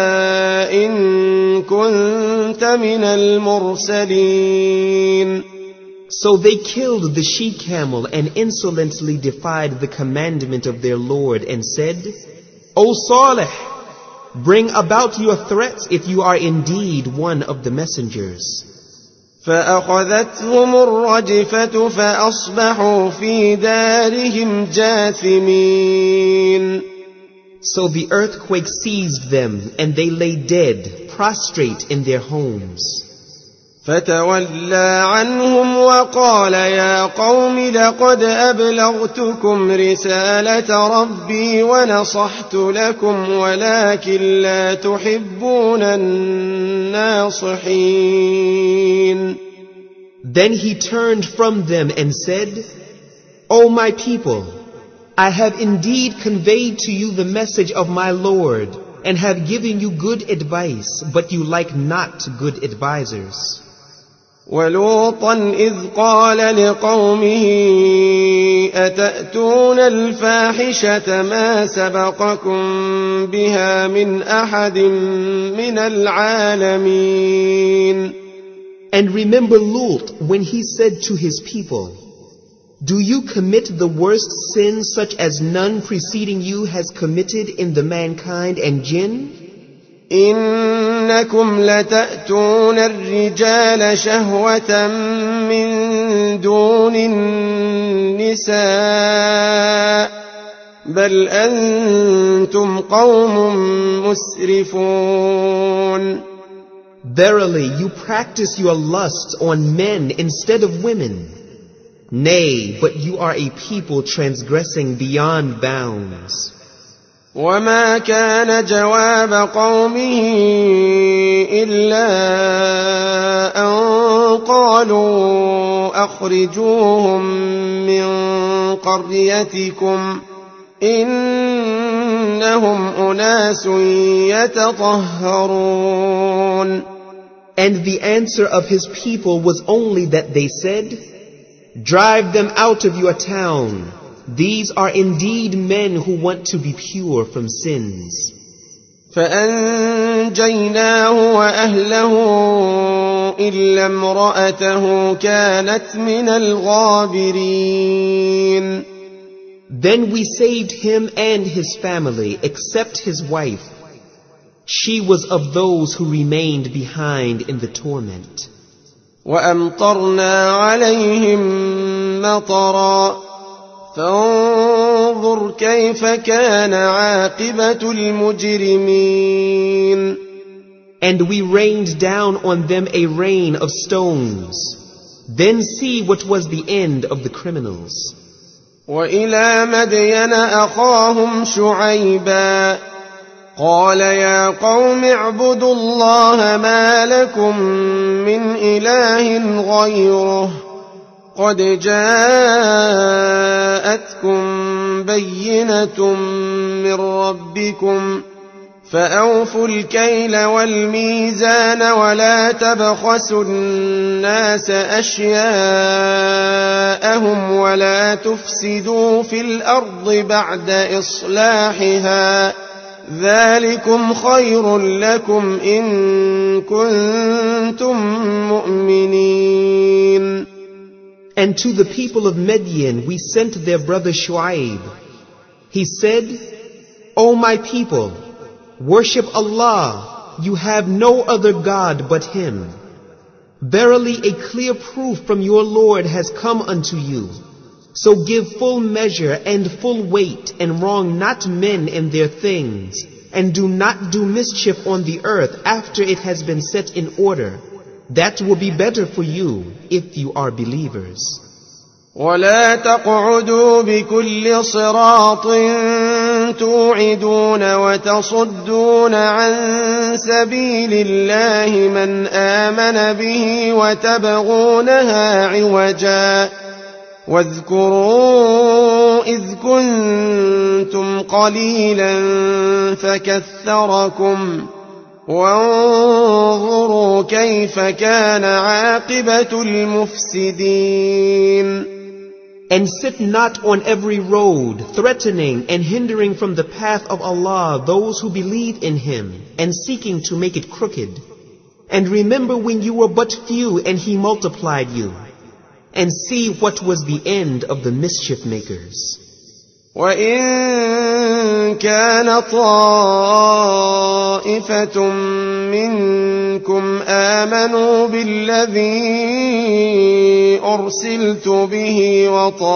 إن كنت من المرسلين. So they killed the she-camel and insolently defied the commandment of their Lord and said, O Salih, bring about your threats if you are indeed one of the messengers. فأخذتهم الرجفة فأصبحوا في دارهم جاثمين. So the earthquake seized them, and they lay dead, prostrate in their homes. فتولى عنهم وقال يا قوم لقد أبلغتكم رسالة ربي ونصحت لكم ولكن لا تحبون الناصحين. Then he turned from them and said, O my people, I have indeed conveyed to you the message of my Lord and have given you good advice, but you like not good advisers. ولوطا إذ قال لقومه أتأتون الفاحشة ما سبقكم بها من أحد من العالمين. And remember Lut when he said to his people, do you commit the worst sin such as none preceding you has committed in the mankind and jinn? إنكم لتأتون الرجال شهوة من دون النساء بل أنتم قوم مسرفون. Verily, you practice your lust on men instead of women. Nay, but you are a people transgressing beyond bounds. وما كان جواب قومه إلا أن قالوا أخرجوهم من قريتكم إنهم أناس يتطهرون. And the answer of his people was only that they said, drive them out of your town. These are indeed men who want to be pure from sins. فأنجيناه وأهله إلا امرأته كانت من الغابرين. Then we saved him and his family, except his wife. She was of those who remained behind in the torment. وأمطرنا عليهم مطرا فانظر كيف كان عاقبة المجرمين. And we rained down on them a rain of stones. Then see what was the end of the criminals. وإلى مدين أخاهم شعيبا قال يا قوم اعبدوا الله ما لكم من إله غيره قد جاءتكم بينة من ربكم فأوفوا الكيل والميزان ولا تبخسوا الناس أشياءهم ولا تفسدوا في الأرض بعد إصلاحها ذلكم خير لكم إن كنتم مؤمنين. And to the people of Midian we sent their brother Shu'aib. He said, O my people, worship Allah, you have no other God but Him. Verily a clear proof from your Lord has come unto you. So give full measure and full weight and wrong not men in their things, and do not do mischief on the earth after it has been set in order. That will be better for you if you are believers. ولا تقعدوا بكل صراط توعدون وتصدون عن سبيل الله من آمن به وتبغونها عوجا واذكروا إذ كنتم قليلا فكثركم وانظروا كيف كان عاقبة المفسدين. And sit not on every road, threatening and hindering from the path of Allah those who believe in Him, and seeking to make it crooked. And remember when you were but few and He multiplied you, and see what was the end of the mischief makers. وَإِن كَانَ طَائِفَةٌ مِّنكُمْ آمَنُوا بِالَّذِي أُرْسِلْتُ بِهِ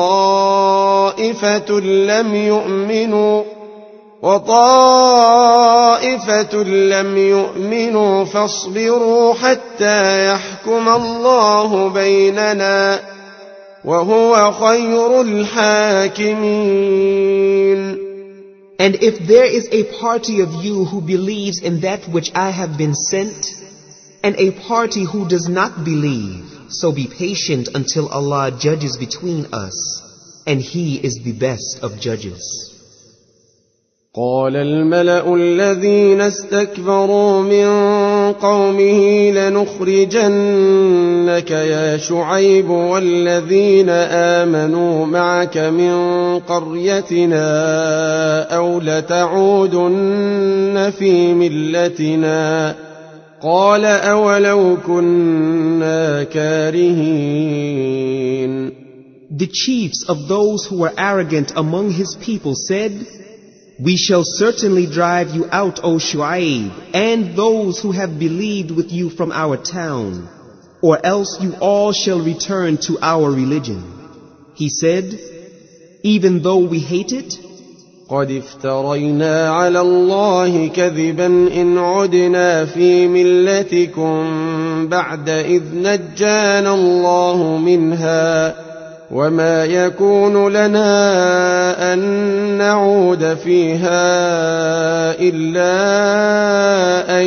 وطائفة لم يؤمنوا فاصبروا حتى يحكم الله بيننا وهو خير الحاكمين. And if there is a party of you who believes in that which I have been sent, and a party who does not believe, so be patient until Allah judges between us. and He is the best of judges. قال الملأ الذين استكبروا من قومه لنخرجنك يا شعيب والذين آمنوا معك من قريتنا أو لتعودن في ملتنا قال أولو كنا كارهين. The chiefs of those who were arrogant among his people said, "We shall certainly drive you out, O Shu'aib, and those who have believed with you from our town, or else you all shall return to our religion." He said, "Even though we hate it, قد افترينا على الله كذبا إن عدنا في ملتكم بعد إذ نجانا الله منها وما يكون لنا أن نعود فيها إلا أن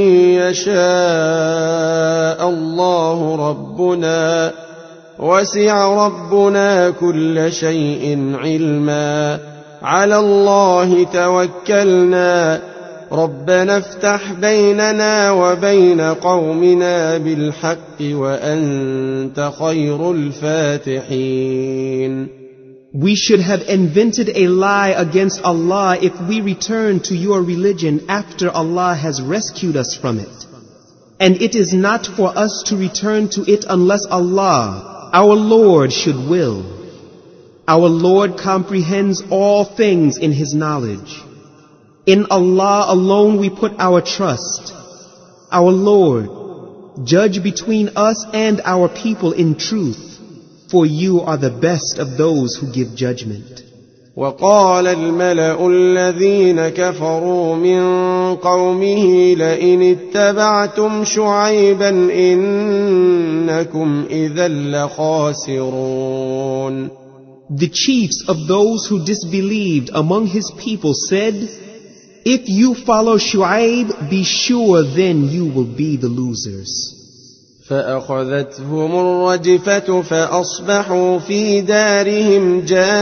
يشاء الله ربنا وسع ربنا كل شيء علما على الله توكلنا ربنا افتح بيننا وبين قومنا بالحق وأنت خير الفاتحين. we should have invented a lie against Allah if we return to your religion after Allah has rescued us from it. And it is not for us to return to it unless Allah, our Lord, should will. Our Lord comprehends all things in His knowledge. In Allah alone we put our trust. Our Lord, judge between us and our people in truth, for you are the best of those who give judgment. وقال الملأ الذين كفروا من قومه لئن اتبعتم شعيبا إنكم إذا لخاسرون. The chiefs of those who disbelieved among his people said, "If you follow Shu'aib, be sure then you will be the losers." فأخذتهم الرجفة فأصبحوا في دارهم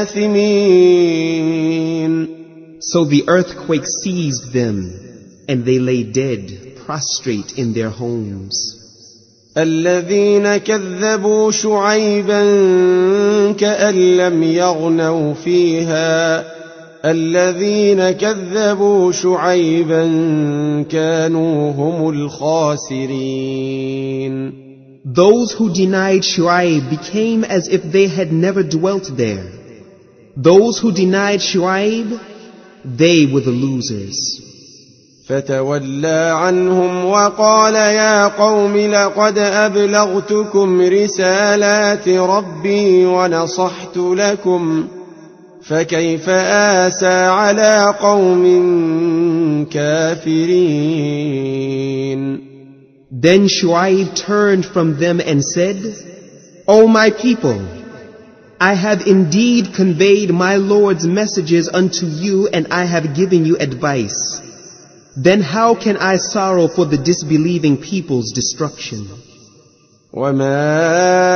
جاثمين. So the earthquake seized them, and they lay dead, prostrate in their homes. الذين كذبوا شعيبا كأن لم يغنوا فيها الذين كذبوا شعيبا كانوا هم الخاسرين. Those who denied Shu'aib became as if they had never dwelt there. Those who denied Shu'aib, they were the losers. فتولى عنهم وقال يا قوم لقد أبلغتكم رسالات ربي ونصحت لكم فكيف آسى على قوم كافرين. Then Shu'aib turned from them and said, "O my people, I have indeed conveyed my Lord's messages unto you and I have given you advice. Then how can I sorrow for the disbelieving people's destruction?" وما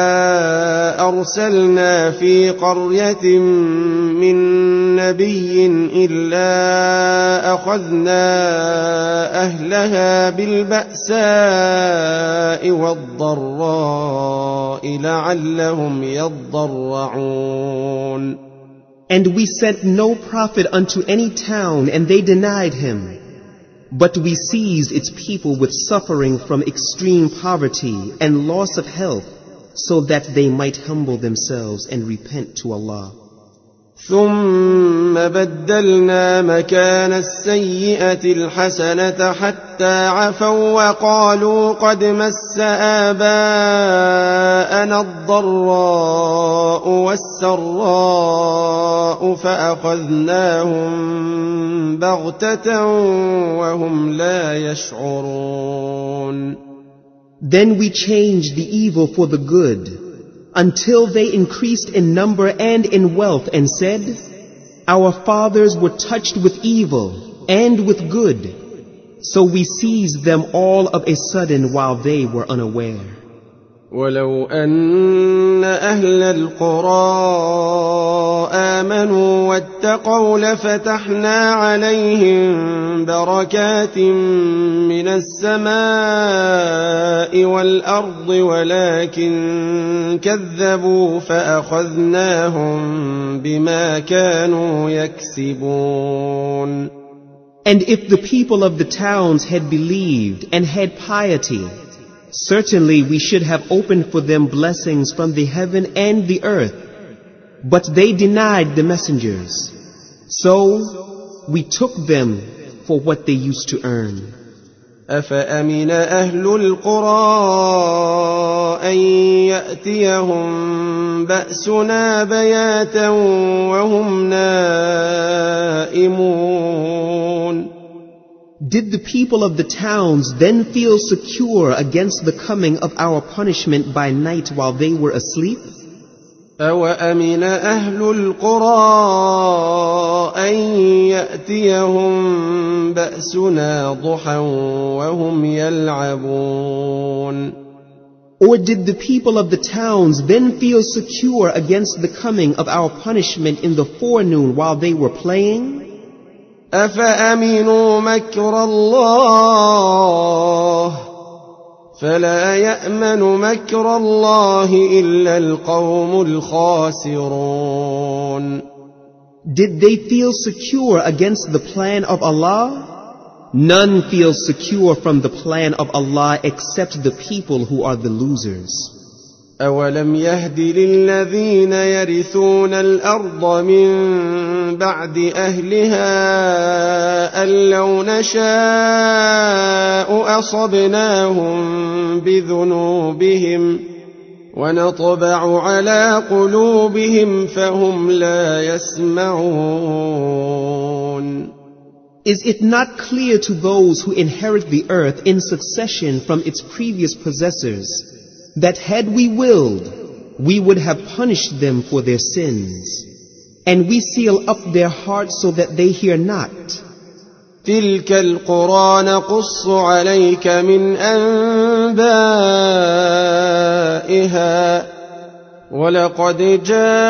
أرسلنا في قرية من نبي إلا أخذنا أهلها بالبأساء والضراء لعلهم يضرعون. And we sent no prophet unto any town, and they denied him. But we seized its people with suffering from extreme poverty and loss of health, so that they might humble themselves and repent to Allah. ثم بدلنا مكان السيئة الحسنة حتى عفوا وقالوا قد مس آباءنا الضراء والسراء فأخذناهم بغتة وهم لا يشعرون. Then we changed the evil for the good, until they increased in number and in wealth, and said, "Our fathers were touched with evil and with good." So we seized them all of a sudden while they were unaware. ولو أن أهل القرى آمنوا واتقوا لفتحنا عليهم بركات من السماء والأرض ولكن كذبوا فأخذناهم بما كانوا يكسبون. And if the people of the towns had believed and had piety, certainly we should have opened for them blessings from the heaven and the earth. But they denied the messengers. So we took them for what they used to earn. أفأمن أهل القرى أن يأتيهم بأسنا بياتا وهم نائمون. Did the people of the towns then feel secure against the coming of our punishment by night while they were asleep? أَوَأَمِنَ أَهْلُ الْقُرَىٰ أَن يَأْتِيَهُم بَأْسُنَا ضُحًى وَهُمْ يَلْعَبُونَ. Or did the people of the towns then feel secure against the coming of our punishment in the forenoon while they were playing? أَفَأَمِنُوا مَكْرَ اللَّهِ فَلَا يَأْمَنُ مَكْرَ اللَّهِ إِلَّا الْقَوْمُ الْخَاسِرُونَ. Did they feel secure against the plan of Allah? None feels secure from the plan of Allah except the people who are the losers. أَوَلَمْ يَهْدِ لِلَّذِينَ يَرِثُونَ الْأَرْضَ مِن بَعْدِ أَهْلِهَا أَن لَّوْ نَشَاءُ أَصَبْنَاهُم بِذُنُوبِهِمْ وَنَطْبَعُ عَلَىٰ قُلُوبِهِمْ فَهُمْ لَا يَسْمَعُونَ. Is it not clear to those who inherit the earth in succession from its previous possessors that had we willed, we would have punished them for their sins, and we seal up their hearts so that they hear not? تلك القرى نقص عليك من أنبائها ولقد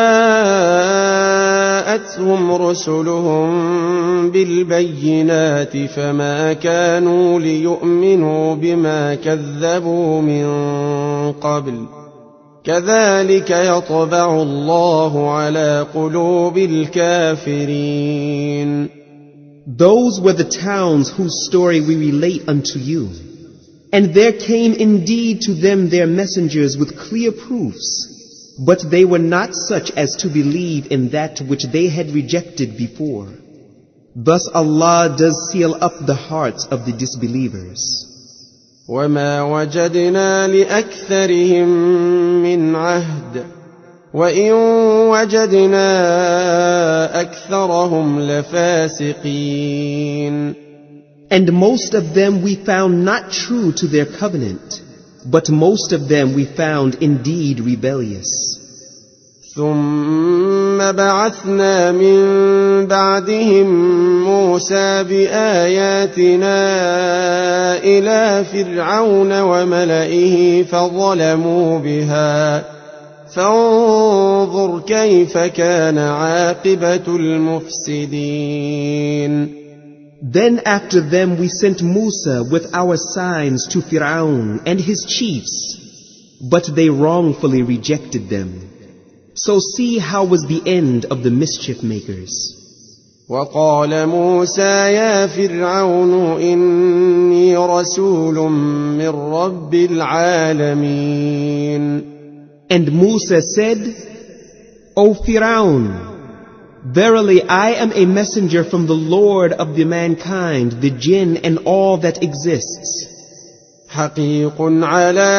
جاءتهم رسلهم بالبينات فما كانوا ليؤمنوا بما كذبوا من قبل كذلك يطبع الله على قلوب الكافرين. Those were the towns whose story we relate unto you. And there came indeed to them their messengers with clear proofs, but they were not such as to believe in that which they had rejected before. Thus Allah does seal up the hearts of the disbelievers. وَمَا وَجَدْنَا لِأَكْثَرِهِم مِّنْ عَهْدٍ وَإِن وَجَدْنَا أَكْثَرَهُمْ لَفَاسِقِينَ. And most of them we found not true to their covenant, but most of them we found indeed rebellious. ثُمَّ بَعَثْنَا مِن بَعْدِهِم مُّوسَىٰ بِآيَاتِنَا إِلَىٰ فِرْعَوْنَ وَمَلَئِهِ فَظَلَمُوا بِهَا فانظر كيف كان عاقبة المفسدين. Then after them we sent Musa with our signs to Fir'aun and his chiefs, but they wrongfully rejected them. So see how was the end of the mischief makers. وقال موسى يا فرعون إني رسول من رب العالمين. And Musa said, O Fir'aun, verily I am a messenger from the Lord of the mankind, the jinn and all that exists. حقيق على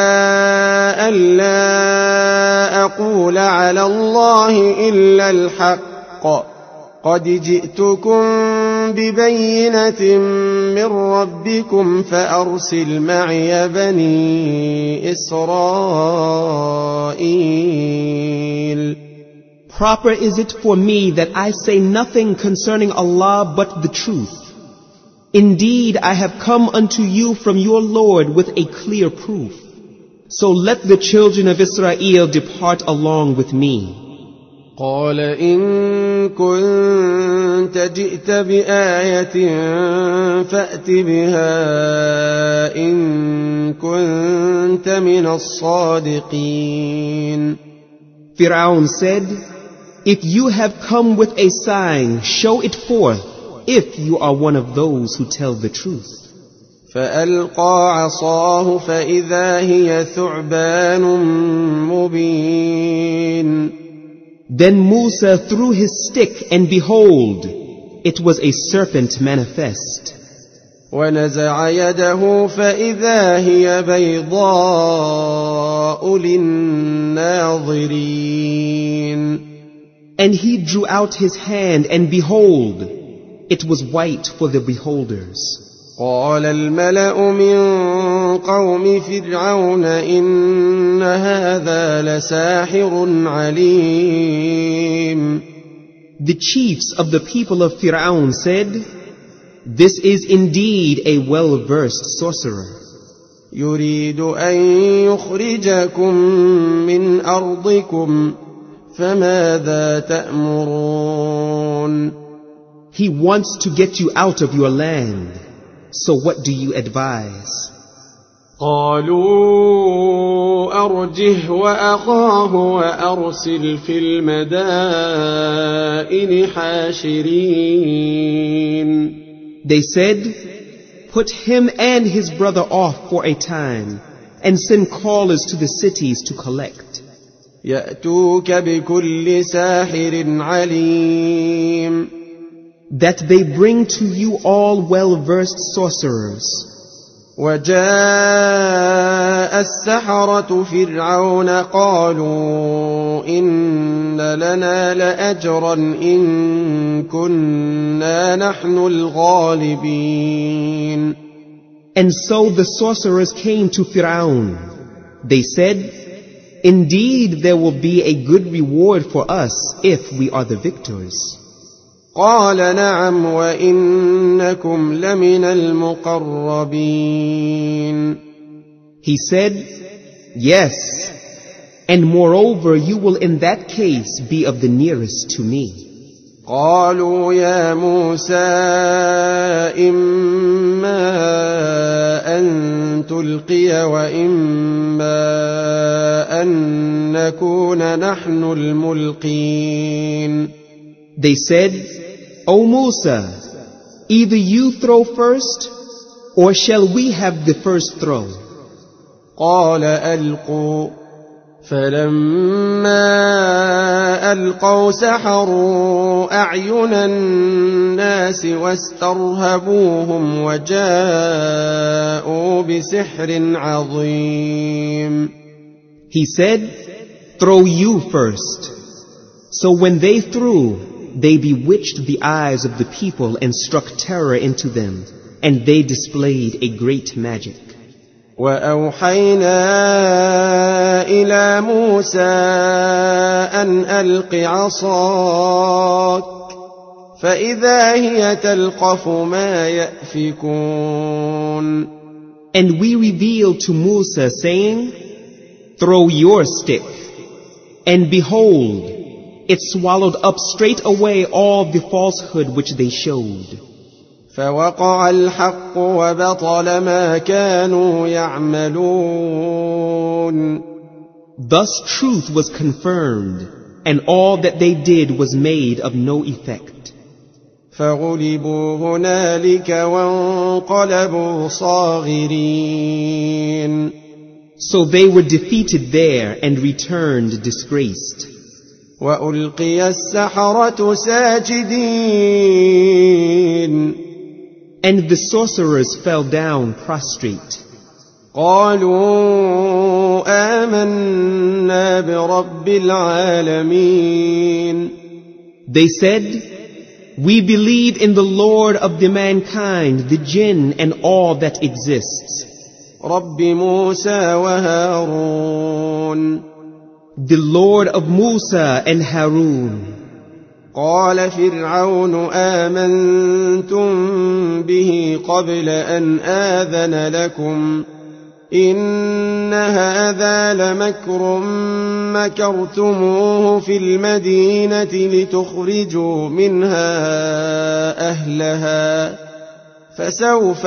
ألا أقول على الله إلا الحق قد جئتكم ببينة من ربكم فأرسل معي بني إسرائيل. Proper is it for me that I say nothing concerning Allah but the truth. Indeed, I have come unto you from your Lord with a clear proof. So let the children of Israel depart along with me. قال إن كنت جئت بآية فأت بها إن كنت من الصادقين. Fir'aun said, if you have come with a sign, show it forth, if you are one of those who tell the truth. فألقى عصاه فإذا هي ثعبان مبين. Then Musa threw his stick, and behold, it was a serpent manifest. ونزع يده فإذا هي بيضاء للناظرين. And he drew out his hand, and behold, it was white for the beholders. قال الملأ من قوم فرعون إن هذا لساحر عليم. The chiefs of the people of Fir'aun said, this is indeed a well-versed sorcerer. يريد أن يخرجكم من أرضكم فماذا تأمرون. He wants to get you out of your land. So what do you advise? قالوا أرجه وأخاه وأرسل في المدائن حاشرين. They said, put him and his brother off for a time, and send callers to the cities to collect. يأتوك بكل ساحر عليم. That they bring to you all well-versed sorcerers. وجاء السحرة فرعون قالوا إن لنا لأجرا إن كنا نحن الغالبين. And so the sorcerers came to Fir'aun. They said, indeed there will be a good reward for us if we are the victors. قال نعم وإنكم لمن المقربين. He said, yes, and moreover you will in that case be of the nearest to me. قالوا يا موسى إما أن تلقي وإما أن نكون نحن الملقين. They said, O Musa, either you throw first, or shall we have the first throw? قال ألقوا. فلما ألقوا سحروا أعين الناس واسترهبوهم وجاءوا بسحر عظيم. He said, throw you first. So when they threw, they bewitched the eyes of the people and struck terror into them, and they displayed a great magic. وأوحينا إلى موسى أن ألق عصاك فإذا هي تلقف ما يأفكون. And we revealed to Musa, saying, throw your stick, and behold, it swallowed up straight away all the falsehood which they showed. فوقع الحق وبطل ما كانوا يعملون. Thus truth was confirmed, and all that they did was made of no effect. فغلبوا هنالك وانقلبوا صاغرين. So they were defeated there and returned disgraced. وألقي السحرة ساجدين. And the sorcerers fell down prostrate. قالوا آمنا برب العالمين. They said, we believe in the Lord of the mankind, the jinn, and all that exists. رب موسى وهارون. The Lord of Musa and Harun. قال فرعون آمنتم به قبل أن آذن لكم إن هذا لمكر مكرتموه في المدينة لتخرجوا منها أهلها فسوف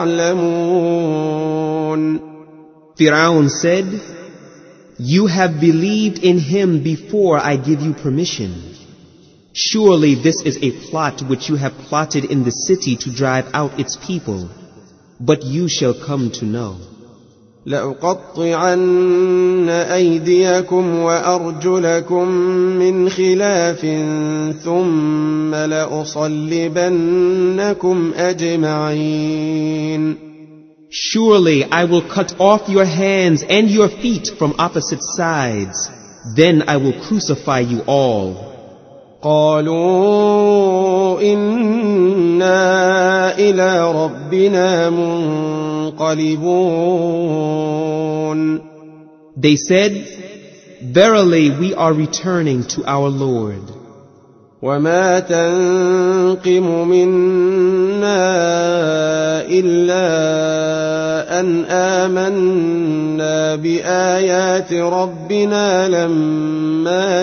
تعلمون. Fir'aun said, "You have believed in him before I give you permission. Surely this is a plot which you have plotted in the city to drive out its people, but you shall come to know. لأقطعن أيديكم وأرجلكم من خلاف ثم لأصلبنكم أجمعين. Surely I will cut off your hands and your feet from opposite sides. Then I will crucify you all." قالوا إنا إلى ربنا منقلبون. They said, "Verily we are returning to our Lord." وما تنقم منا إلا أن آمنا بآيات ربنا لما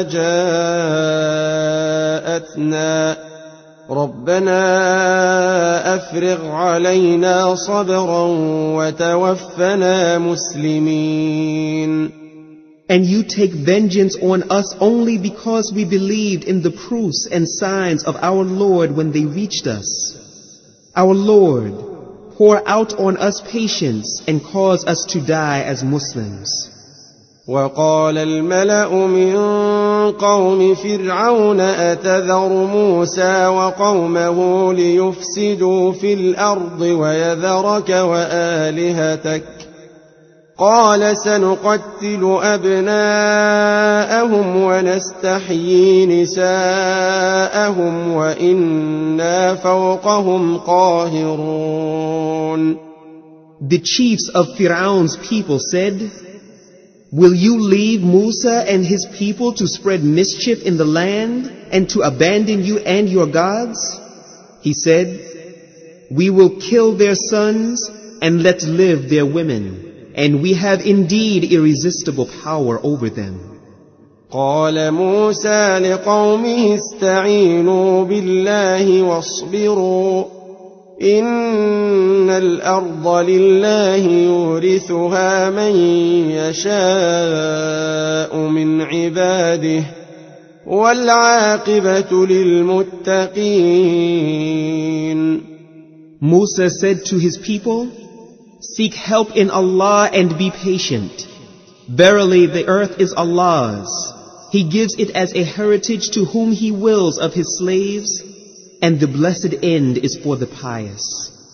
جاءتنا ربنا أفرغ علينا صبرا وتوفنا مسلمين. And you take vengeance on us only because we believed in the proofs and signs of our Lord when they reached us. Our Lord, pour out on us patience and cause us to die as Muslims. وقال الملأ من قوم فرعون أتذر موسى وقومه ليفسدوا في الأرض ويذرك وآلهتك قال سنقتل أبناءهم ونستحيي نساءهم وإنا فوقهم قاهرون. The chiefs of Fir'aun's people said, "Will you leave Musa and his people to spread mischief in the land and to abandon you and your gods?" He said, "We will kill their sons and let live their women. And we have indeed irresistible power over them." قال موسى لقومه استعينوا بالله واصبروا إن الأرض لله يورثها من يشاء من عباده والعاقبة للمتقين. Musa said to his people, "Seek help in Allah and be patient. Verily the earth is Allah's. He gives it as a heritage to whom He wills of His slaves, and the blessed end is for the pious."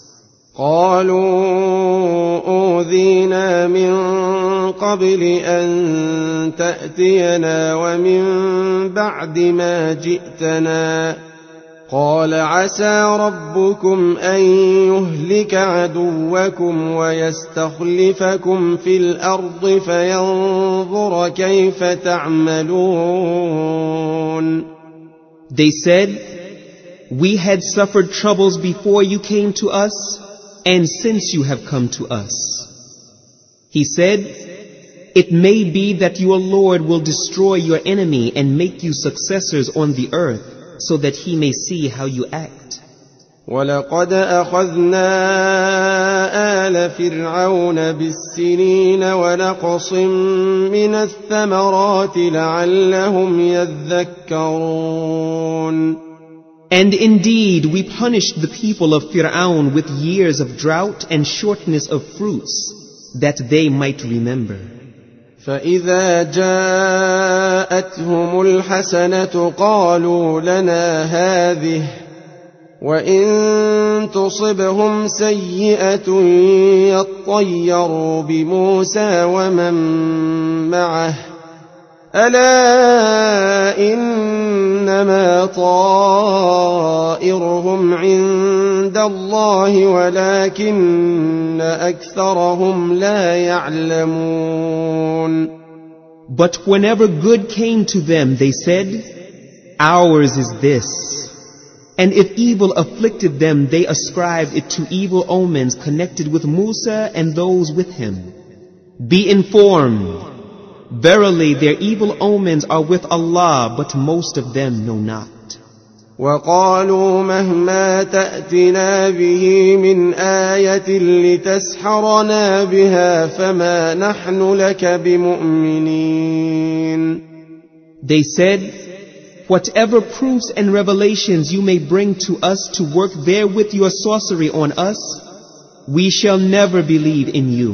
قالوا أوذينا من قبل أن تأتينا ومن بعد ما جئتنا قال عسى ربكم أن يهلك عدوكم ويستخلفكم في الأرض فينظر كيف تعملون. They said, "We had suffered troubles before you came to us, and since you have come to us." He said, "It may be that your Lord will destroy your enemy and make you successors on the earth, so that He may see how you act." وَلَقَدْ أَخَذْنَا آلَ فِرْعَوْنَ بِالسِّنِينَ وَنَقْصٍ مِّنَ الثَّمَرَاتِ لَعَلَّهُمْ يَذَّكَّرُونَ. And indeed we punished the people of Fir'aun with years of drought and shortness of fruits, that they might remember. فإذا جاءتهم الحسنة قالوا لنا هذه وإن تصبهم سيئة يطيروا بموسى ومن معه ألا إنما طائرهم عند الله ولكن أكثرهم لا يعلمون. But whenever good came to them, they said, "Ours is this." And if evil afflicted them, they ascribed it to evil omens connected with Musa and those with him. Be informed. Verily their evil omens are with Allah, but most of them know not. وقالوا مهما تأتنا به من آية لتسحرنا بها فما نحن لك بمؤمنين. They said, whatever proofs and revelations you may bring to us to work therewith your sorcery on us, we shall never believe in you.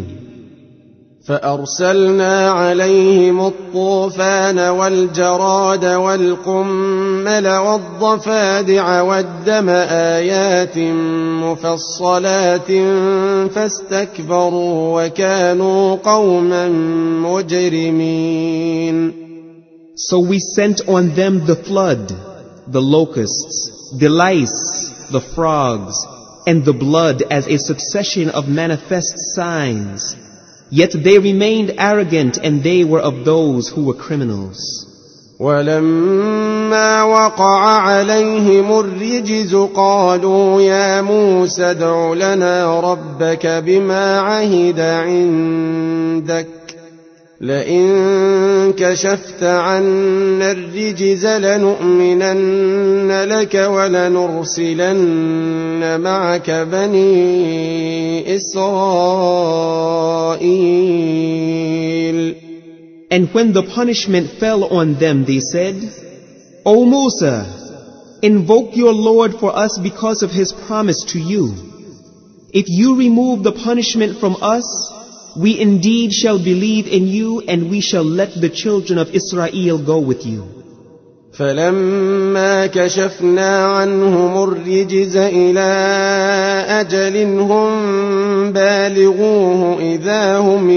فأرسلنا عليهم الطوفان والجراد والقمل والضفادع والدم آيات مفصلات فاستكبروا وكانوا قوما مجرمين. So we sent on them the flood, the locusts, the lice, the frogs, and the blood as a succession of manifest signs. Yet they remained arrogant, and they were of those who were criminals. ولما وقع عليهم الرجز قالوا يا موسى ادع لنا ربك بما عهد عندك لئن كشفت عنا الرجز لنؤمنن لك ولنرسلن معك بني إسرائيل. And when the punishment fell on them, they said, O Musa, invoke your Lord for us because of his promise to you. If you remove the punishment from us, we indeed shall believe in you, and we shall let the children of Israel go with you. فلما كشفنا عنهم الرجز إلى أجل هم بالغوه إذا هم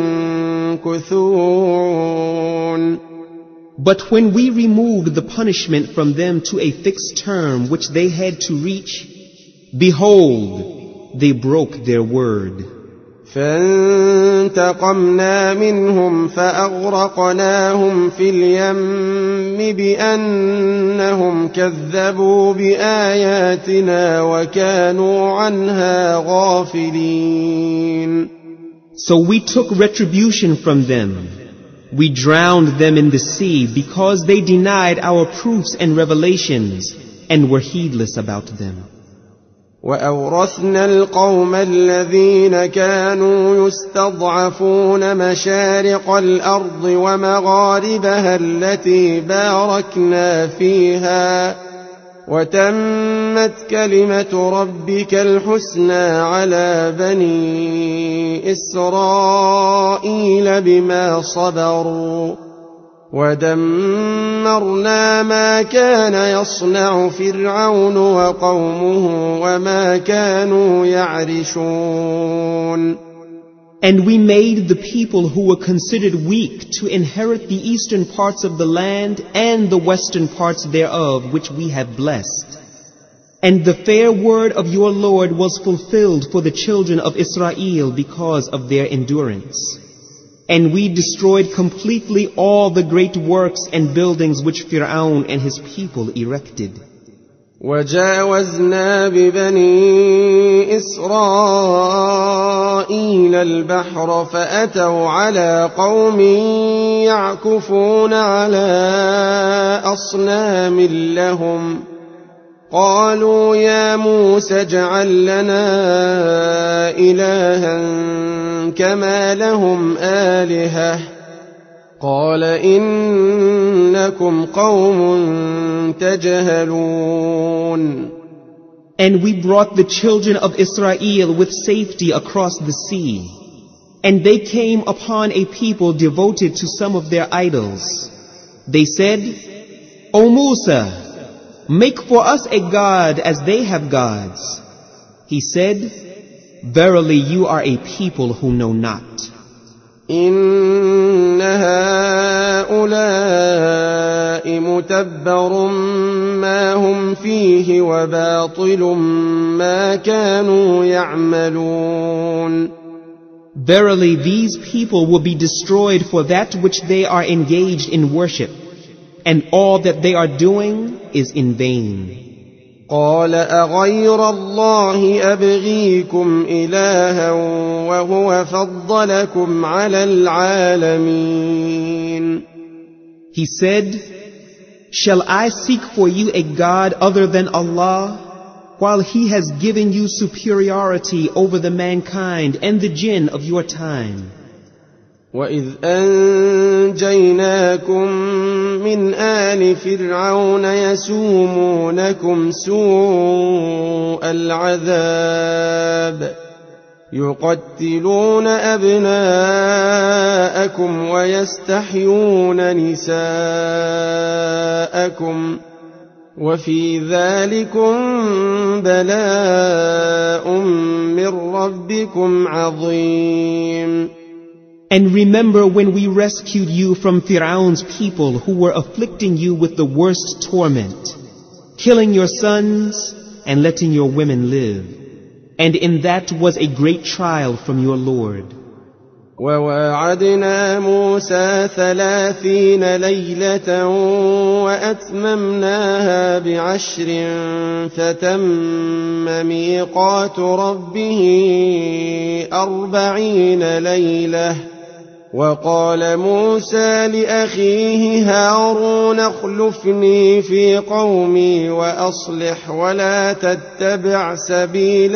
ينكثون. But when we removed the punishment from them to a fixed term which they had to reach, behold, they broke their word. فانتقمنا منهم فأغرقناهم في اليم بأنهم كذبوا بآياتنا وكانوا عنها غافلين. So we took retribution from them. We drowned them in the sea because they denied our proofs and revelations and were heedless about them. وأورثنا القوم الذين كانوا يستضعفون مشارق الأرض ومغاربها التي باركنا فيها وتمت كلمة ربك الحسنى على بني إسرائيل بما صبروا ودمرنا ما كان يصنع فرعون وقومه وما كانوا يعرشون. And we made the people who were considered weak to inherit the eastern parts of the land and the western parts thereof, which we have blessed. And the fair word of your Lord was fulfilled for the children of Israel because of their endurance. And we destroyed completely all the great works and buildings which Fir'aun and his people erected. وجاوزنا ببني إسرائيل البحر فأتوا على قوم يعكفون على أصنام لهم قالوا يا موسى اجعل لنا إلها كما لهم آلهة قال إنكم قوم تجهلون. And we brought the children of Israel with safety across the sea. And they came upon a people devoted to some of their idols. They said, O Musa, make for us a god as they have gods. He said, verily you are a people who know not. إن هؤلاء متبر ما هم فيه وباطل ما كانوا يعملون. Verily these people will be destroyed for that which they are engaged in worship, and all that they are doing is in vain. قال أغير الله أبغيكم إلها وهو فضلكم على العالمين. He said, "Shall I seek for you a God other than Allah, while He has given you superiority over the mankind and the jinn of your time?" وَإِذْ أَنْجَيْنَاكُمْ مِنْ آلِ فِرْعَوْنَ يَسُومُونَكُمْ سُوءَ الْعَذَابِ يُقَتِّلُونَ أَبْنَاءَكُمْ وَيَسْتَحْيُونَ نِسَاءَكُمْ وَفِي ذَلِكُمْ بَلَاءٌ مِّن رَّبِّكُمْ عَظِيمٌ. And remember when we rescued you from Fir'aun's people who were afflicting you with the worst torment, killing your sons and letting your women live. And in that was a great trial from your Lord. وَوَاعَدْنَا مُوسَى 30 لَيْلَةً وَأَتْمَمْنَاهَا ب10 فَتَمَّ مِيقَاتُ رَبِّهِ 40 لَيْلَةً. وقال موسى لأخيه هارون اخلفني في قومي وأصلح ولا تتبع سبيل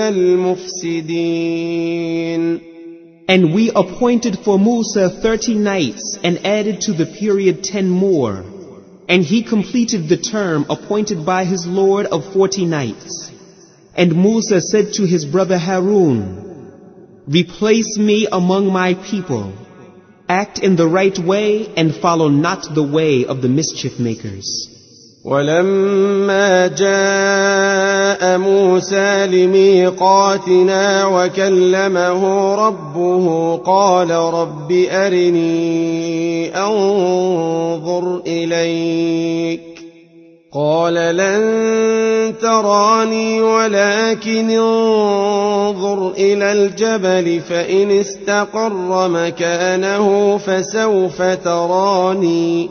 المفسدين. And we appointed for Musa 30 nights and added to the period 10 more. And he completed the term appointed by his Lord of 40 nights. And Musa said to his brother Harun, "Replace me among my people. Act in the right way and follow not the way of the mischief makers." ولما جاء موسى لميقاتنا وكلمه ربه قال رب أرني أنظر إليك قال لن تراني ولكن انظر إلى الجبل فإن استقر مكانه فسوف تراني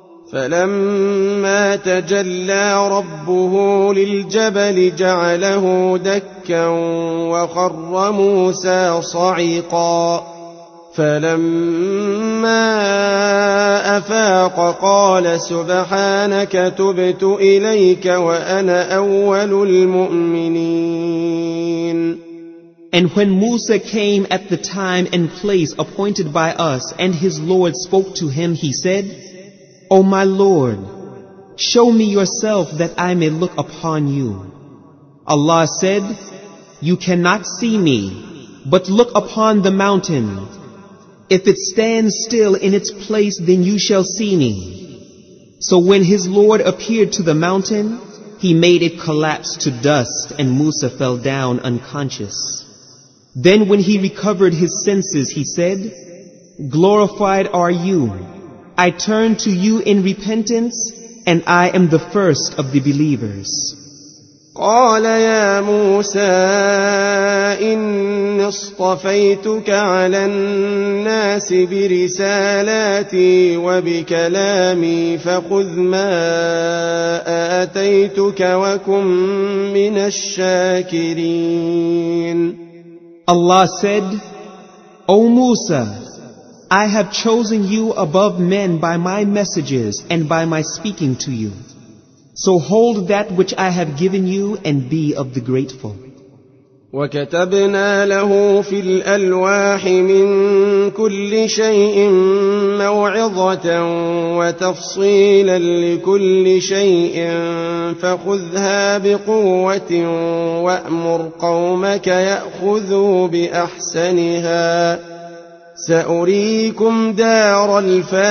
فلما تجلى ربه للجبل جعله دكا وخر موسى صعقا فلما أفاق قال سبحانك تبت إليك وأنا أول المؤمنين. And when Musa came at the time and place appointed by us and his Lord spoke to him, he said, "O my Lord, show me yourself that I may look upon you." Allah said, "You cannot see me, but look upon the mountain. If it stands still in its place, then you shall see me." So when his Lord appeared to the mountain, he made it collapse to dust and Musa fell down unconscious. Then when he recovered his senses, he said, "Glorified are you. I turn to you in repentance, and I am the first of the believers." قال يا موسى إني اصطفيتك على الناس برسالاتي وبكلامي فخذ ما آتيتك وكن من الشاكرين. Allah said, "O Musa, I have chosen you above men by my messages and by my speaking to you. So hold that which I have given you and be of the grateful." وكتبنا له في الألواح من كل شيء موعظة وتفصيلا لكل شيء فخذها بقوة وأمر قومك يأخذوا بأحسنها سأريكم دار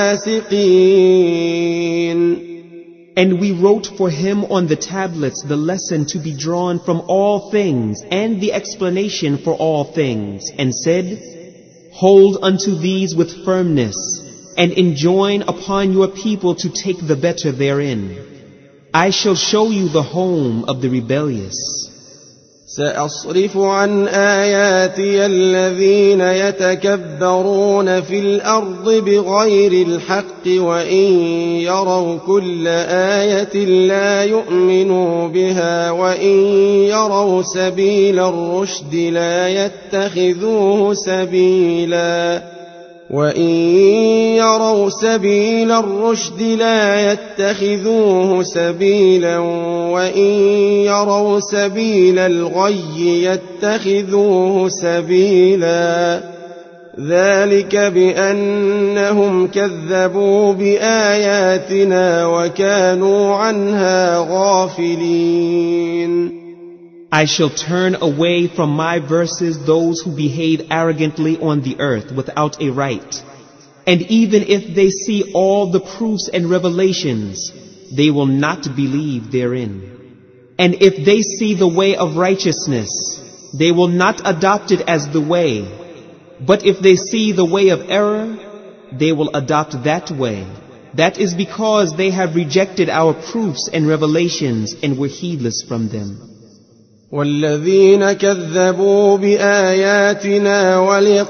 الفاسقين. And we wrote for him on the tablets the lesson to be drawn from all things and the explanation for all things, and said, "Hold unto these with firmness, and enjoin upon your people to take the better therein. I shall show you the home of the rebellious." سأصرف عن آياتي الذين يتكبرون في الأرض بغير الحق وإن يروا كل آية لا يؤمنوا بها وإن يروا سبيل الرشد لا يتخذوه سبيلا وإن يروا سبيل الرشد لا يتخذوه سبيلا وإن يروا سبيل الغي يتخذوه سبيلا ذلك بأنهم كذبوا بآياتنا وكانوا عنها غافلين. I shall turn away from my verses those who behave arrogantly on the earth without a right. And even if they see all the proofs and revelations, they will not believe therein. And if they see the way of righteousness, they will not adopt it as the way. But if they see the way of error, they will adopt that way. That is because they have rejected our proofs and revelations and were heedless from them. والذين كذبوا بآياتنا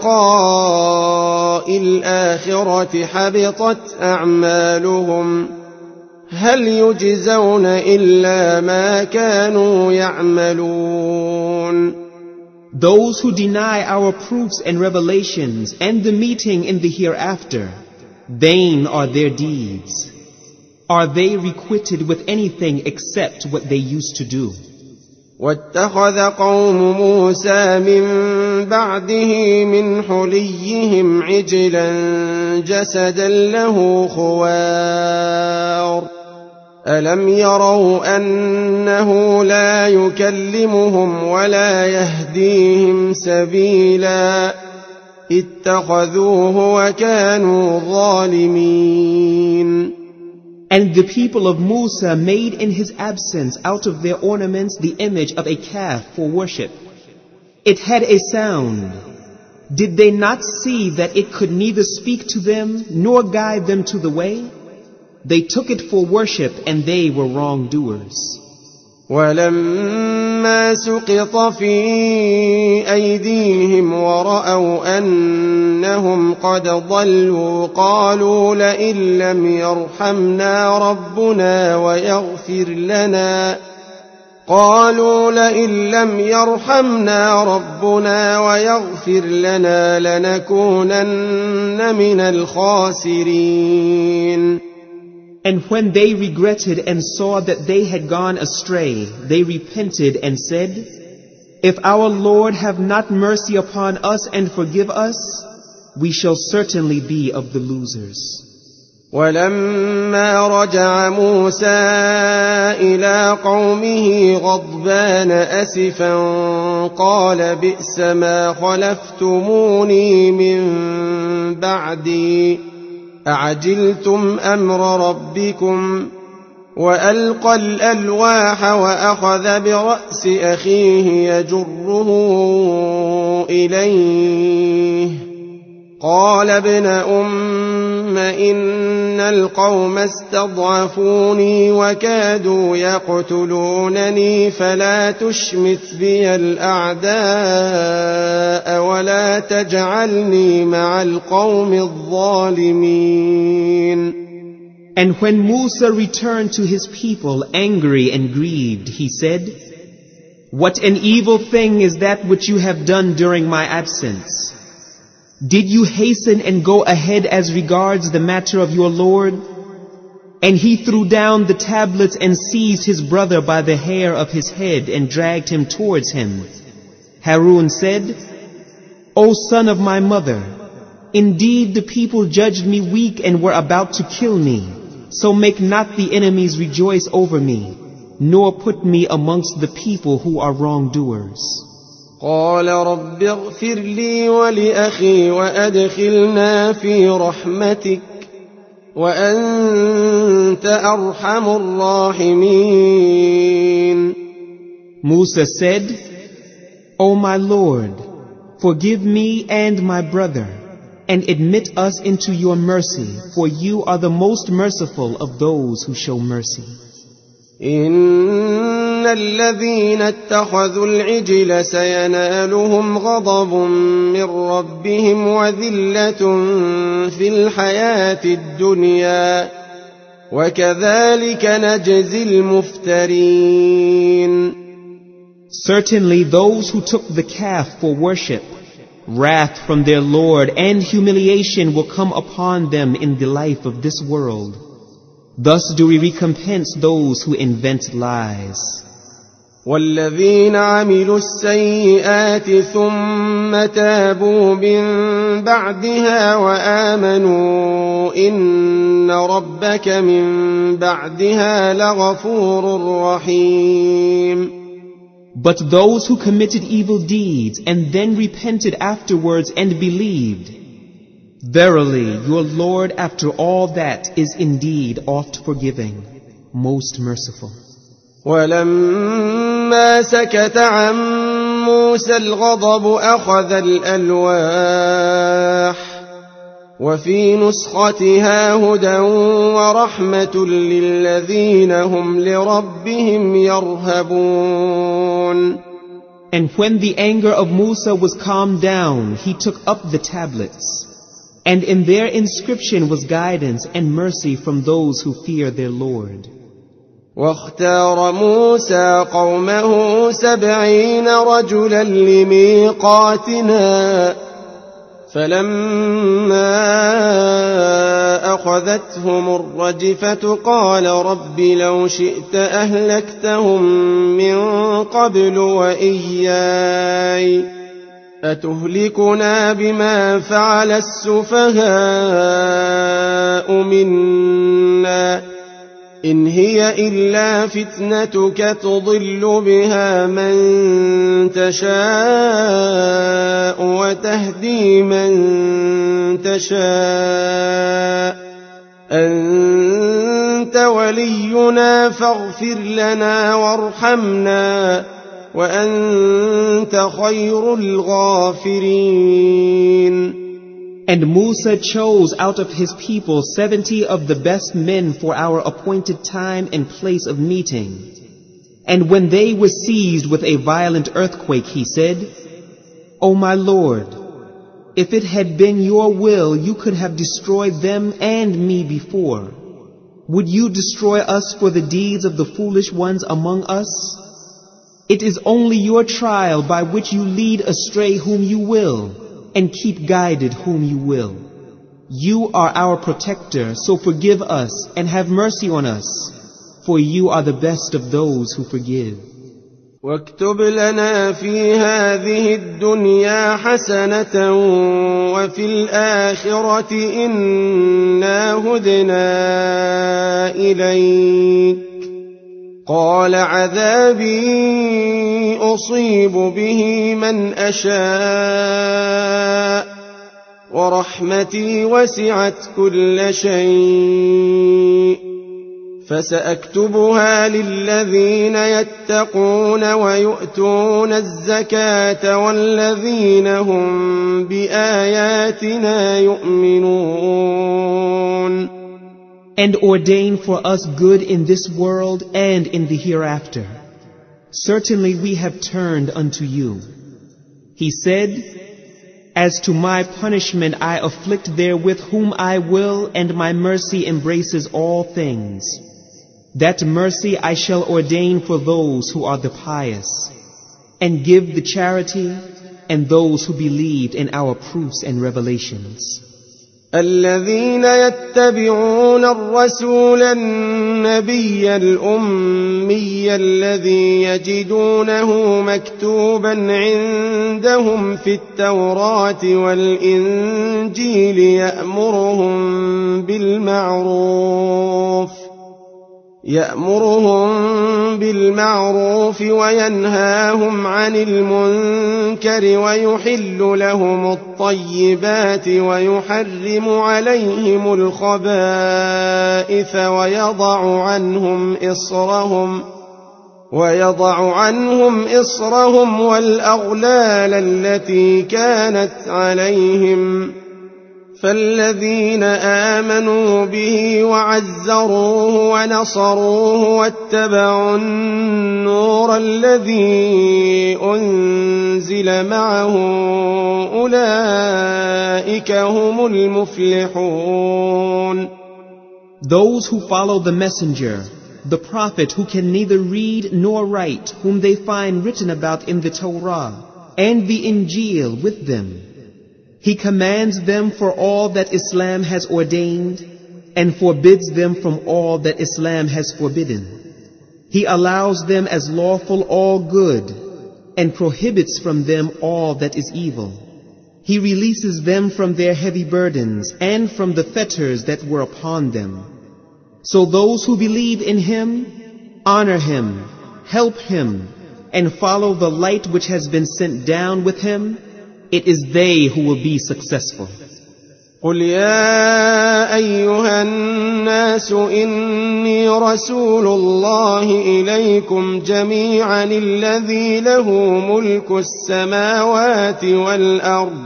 ولقاء الآخرة حبطت أعمالهم هل يجزون إلا ما كانوا يعملون. Those who deny our proofs and revelations and the meeting in the hereafter, vain are their deeds. Are they requited with anything except what they used to do? واتخذ قوم موسى من بعده من حليهم عجلا جسدا له خوار ألم يروا أنه لا يكلمهم ولا يهديهم سبيلا اتخذوه وكانوا ظالمين. And the people of Musa made in his absence out of their ornaments the image of a calf for worship. It had a sound. Did they not see that it could neither speak to them nor guide them to the way? They took it for worship and they were wrongdoers. ولما سقط في أيديهم ورأوا أنهم قد ضلوا قالوا لئن لم يرحمنا ربنا ويغفر لنا لنكونن من الخاسرين. And when they regretted and saw that they had gone astray, they repented and said, If our Lord have not mercy upon us and forgive us, we shall certainly be of the losers. ولما رجع موسى إلى قومه غضبان أسفا قال بئس ما خلفتموني من بعدي أعجلتم أمر ربكم وألقى الألواح وأخذ برأس أخيه يجره إليه قال ابن أم إن القوم استضعفوني وكادوا يقتلونني فلا تشمت بي الأعداء ولا تجعلني مع القوم الظالمين. And when Musa returned to his people angry and grieved, he said, What an evil thing is that which you have done during my absence. Did you hasten and go ahead as regards the matter of your Lord? And he threw down the tablets and seized his brother by the hair of his head and dragged him towards him. Harun said, O son of my mother, indeed the people judged me weak and were about to kill me. So make not the enemies rejoice over me, nor put me amongst the people who are wrongdoers. قال رب اغفر لي ولأخي وأدخلنا في رحمتك وأنت أرحم الراحمين. Musa said, O my Lord, forgive me and my brother, and admit us into your mercy, for you are the most merciful of those who show mercy. الذين اتخذوا العجل سينالهم غضب من ربهم وذلة في الحياة الدنيا وكذلك نجزي المفترين. Certainly those who took the calf for worship, wrath from their Lord and humiliation will come upon them in the life of this world. Thus do we recompense those who invent lies. والذين عملوا السيئات ثم تابوا من بعدها وآمنوا إن ربك من بعدها لغفور رحيم. But those who committed evil deeds and then repented afterwards and believed, verily your Lord after all that is indeed oft forgiving, most merciful. ولما سكت عن موسى الغضب أخذ الألواح وفي نسختها هدى ورحمة للذين هم لربهم يرهبون. And when the anger of Musa was calmed down, he took up the tablets, and in their inscription was guidance and mercy from those who fear their Lord. واختار موسى قومه 70 رجلا لميقاتنا فلما أخذتهم الرجفة قال رب لو شئت أهلكتهم من قبل وإياي أتهلكنا بما فعل السفهاء منا إن هي إلا فتنتك تضل بها من تشاء وتهدي من تشاء أنت ولينا فاغفر لنا وارحمنا وأنت خير الغافرين. And Musa chose out of his people 70 of the best men for our appointed time and place of meeting. And when they were seized with a violent earthquake, he said, O my Lord, if it had been your will, you could have destroyed them and me before. Would you destroy us for the deeds of the foolish ones among us? It is only your trial by which you lead astray whom you will, and keep guided whom you will. You are our protector, so forgive us and have mercy on us, for you are the best of those who forgive. واكتب لنا في هذه الدنيا حسنة وفي الآخرة إنا هدنا إليك قال عذابي أصيب به من أشاء ورحمتي وسعت كل شيء فسأكتبها للذين يتقون ويؤتون الزكاة والذين هم بآياتنا يؤمنون. And ordain for us good in this world and in the hereafter. Certainly we have turned unto you. He said, As to my punishment I afflict therewith whom I will, and my mercy embraces all things. That mercy I shall ordain for those who are the pious, and give the charity, and those who believed in our proofs and revelations. الذين يتبعون الرسول النبي الأمي الذي يجدونه مكتوبا عندهم في التوراة والإنجيل يأمرهم بالمعروف وينهاهم عن المنكر ويحل لهم الطيبات ويحرم عليهم الخبائث ويضع عنهم إصرهم والأغلال التي كانت عليهم فالذين آمنوا به وعزروه ونصروه واتبعوا النور الذي أنزل معه أولئك هم المفلحون. Those who follow the messenger, the prophet who can neither read nor write, whom they find written about in the Torah and the Injil with them, He commands them for all that Islam has ordained and forbids them from all that Islam has forbidden. He allows them as lawful all good and prohibits from them all that is evil. He releases them from their heavy burdens and from the fetters that were upon them. So those who believe in Him, honor Him, help Him, and follow the light which has been sent down with Him, it is they who will be successful. قل يا أيها الناس إني رسول الله إليكم جميعا الذي له ملك السماوات والأرض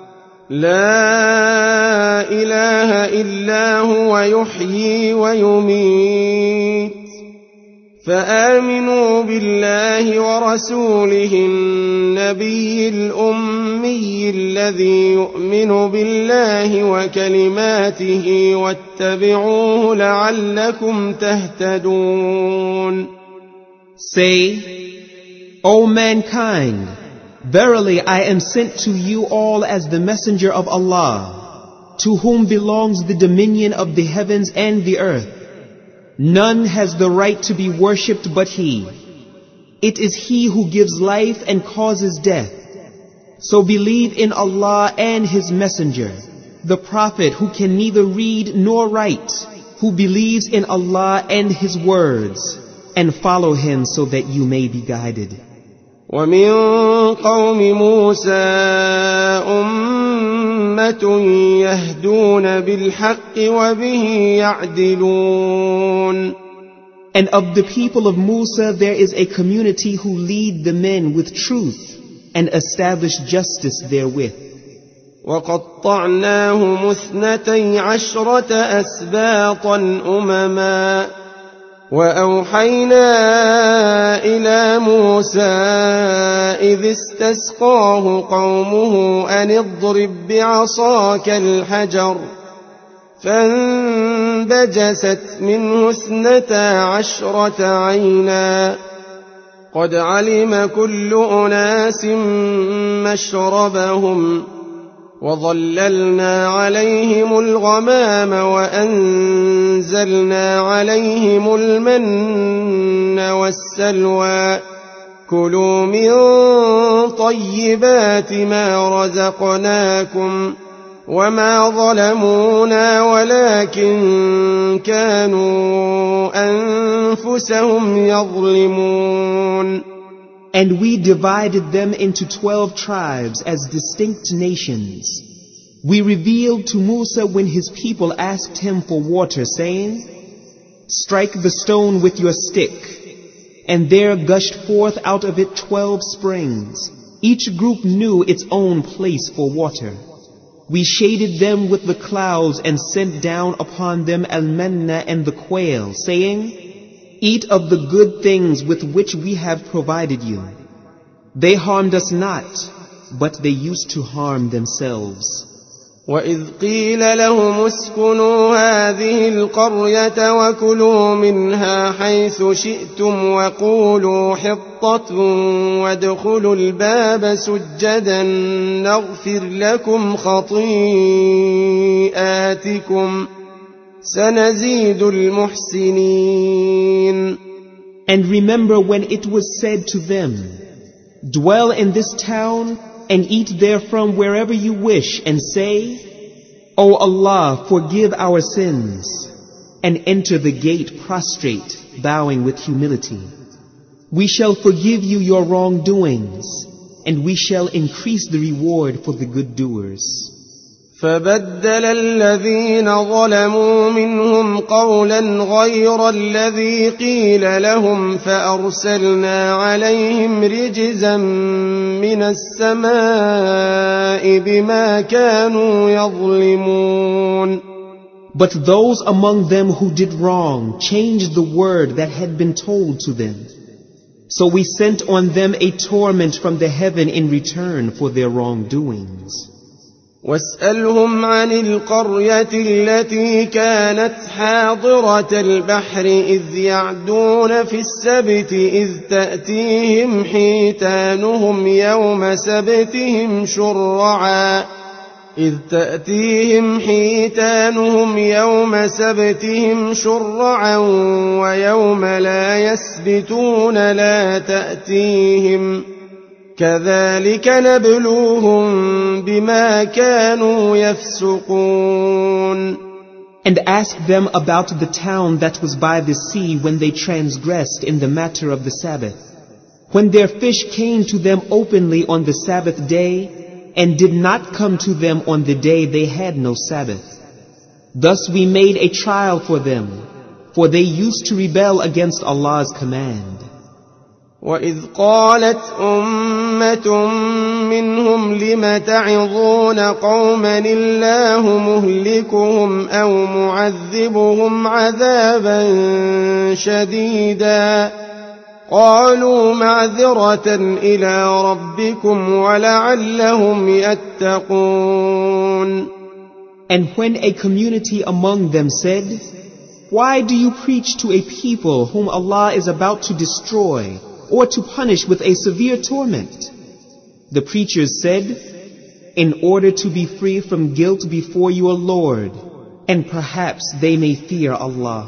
لا إله إلا هو يحيي ويميت فآمنوا بالله ورسوله النبي الأمي الذي يؤمن بالله وكلماته واتبعوه لعلكم تهتدون. Say, O mankind, verily I am sent to you all as the messenger of Allah, to whom belongs the dominion of the heavens and the earth. None has the right to be worshipped but He. It is He who gives life and causes death. So believe in Allah and His messenger, the Prophet who can neither read nor write, who believes in Allah and His words, and follow Him so that you may be guided. ومن قوم موسى أمة يهدون بالحق وبه يعدلون. And of the people of Musa there is a community who lead the men with truth and establish justice therewith. وقطعناهم 12 أسباطا أمما وأوحينا إلى موسى إذ استسقاه قومه أن اضرب بعصاك الحجر فانبجست منه 12 عينا قد علم كل أناس مشربهم وظللنا عليهم الغمام وأنزلنا عليهم المن والسلوى كلوا من طيبات ما رزقناكم وما ظلمونا ولكن كانوا أنفسهم يظلمون. And we divided them into 12 tribes as distinct nations. We revealed to Musa when his people asked him for water, saying, "Strike the stone with your stick." And there gushed forth out of it 12 springs. Each group knew its own place for water. We shaded them with the clouds and sent down upon them al-manna and the quail, saying, "Eat of the good things with which we have provided you." They harmed us not, but they used to harm themselves. وَإِذْ قِيلَ لَهُمُ اسْكُنُوا هَٰذِهِ الْقَرْيَةَ وَكُلُوا مِنْهَا حَيْثُ شِئْتُمْ وَقُولُوا حِطَّةٌ وَادْخُلُوا الْبَابَ سُجَّدًا نَغْفِرْ لَكُمْ خَطِيئَاتِكُمْ سَنَزِيدُ الْمُحْسِنِينَ. And remember when it was said to them, "Dwell in this town and eat therefrom wherever you wish, and say, O Allah, forgive our sins, and enter the gate prostrate, bowing with humility. We shall forgive you your wrongdoings, and we shall increase the reward for the good doers." فبدل الذين ظلموا منهم قولا غير الذي قيل لهم فأرسلنا عليهم رجزا من السماء بما كانوا يظلمون. But those among them who did wrong changed the word that had been told to them. So we sent on them a torment from the heaven in return for their wrongdoings. واسألهم عن القرية التي كانت حاضرة البحر إذ يعدون في السبت إذ تأتيهم حيتانهم يوم سبتهم شرعا ويوم لا يسبتون لا تأتيهم كذلك نبلوهم بما كانوا يفسقون. And ask them about the town that was by the sea when they transgressed in the matter of the Sabbath, when their fish came to them openly on the Sabbath day and did not come to them on the day they had no Sabbath. Thus we made a trial for them, for they used to rebel against Allah's command. وَإِذْ قَالَتْ أُمَّةٌ مِّنْهُمْ لِمَ تَعِظُونَ قَوْمًا اللَّهُ مُهْلِكُهُمْ أَوْ مُعَذِّبُهُمْ عَذَابًا شَدِيدًا قَالُوا مَعْذِرَةً إِلَىٰ رَبِّكُمْ وَلَعَلَّهُمْ يَتَّقُونَ. And when a community among them said, "Why do you preach to a people whom Allah is about to destroy or to punish with a severe torment?" The preachers said, "In order to be free from guilt before your Lord, and perhaps they may fear Allah."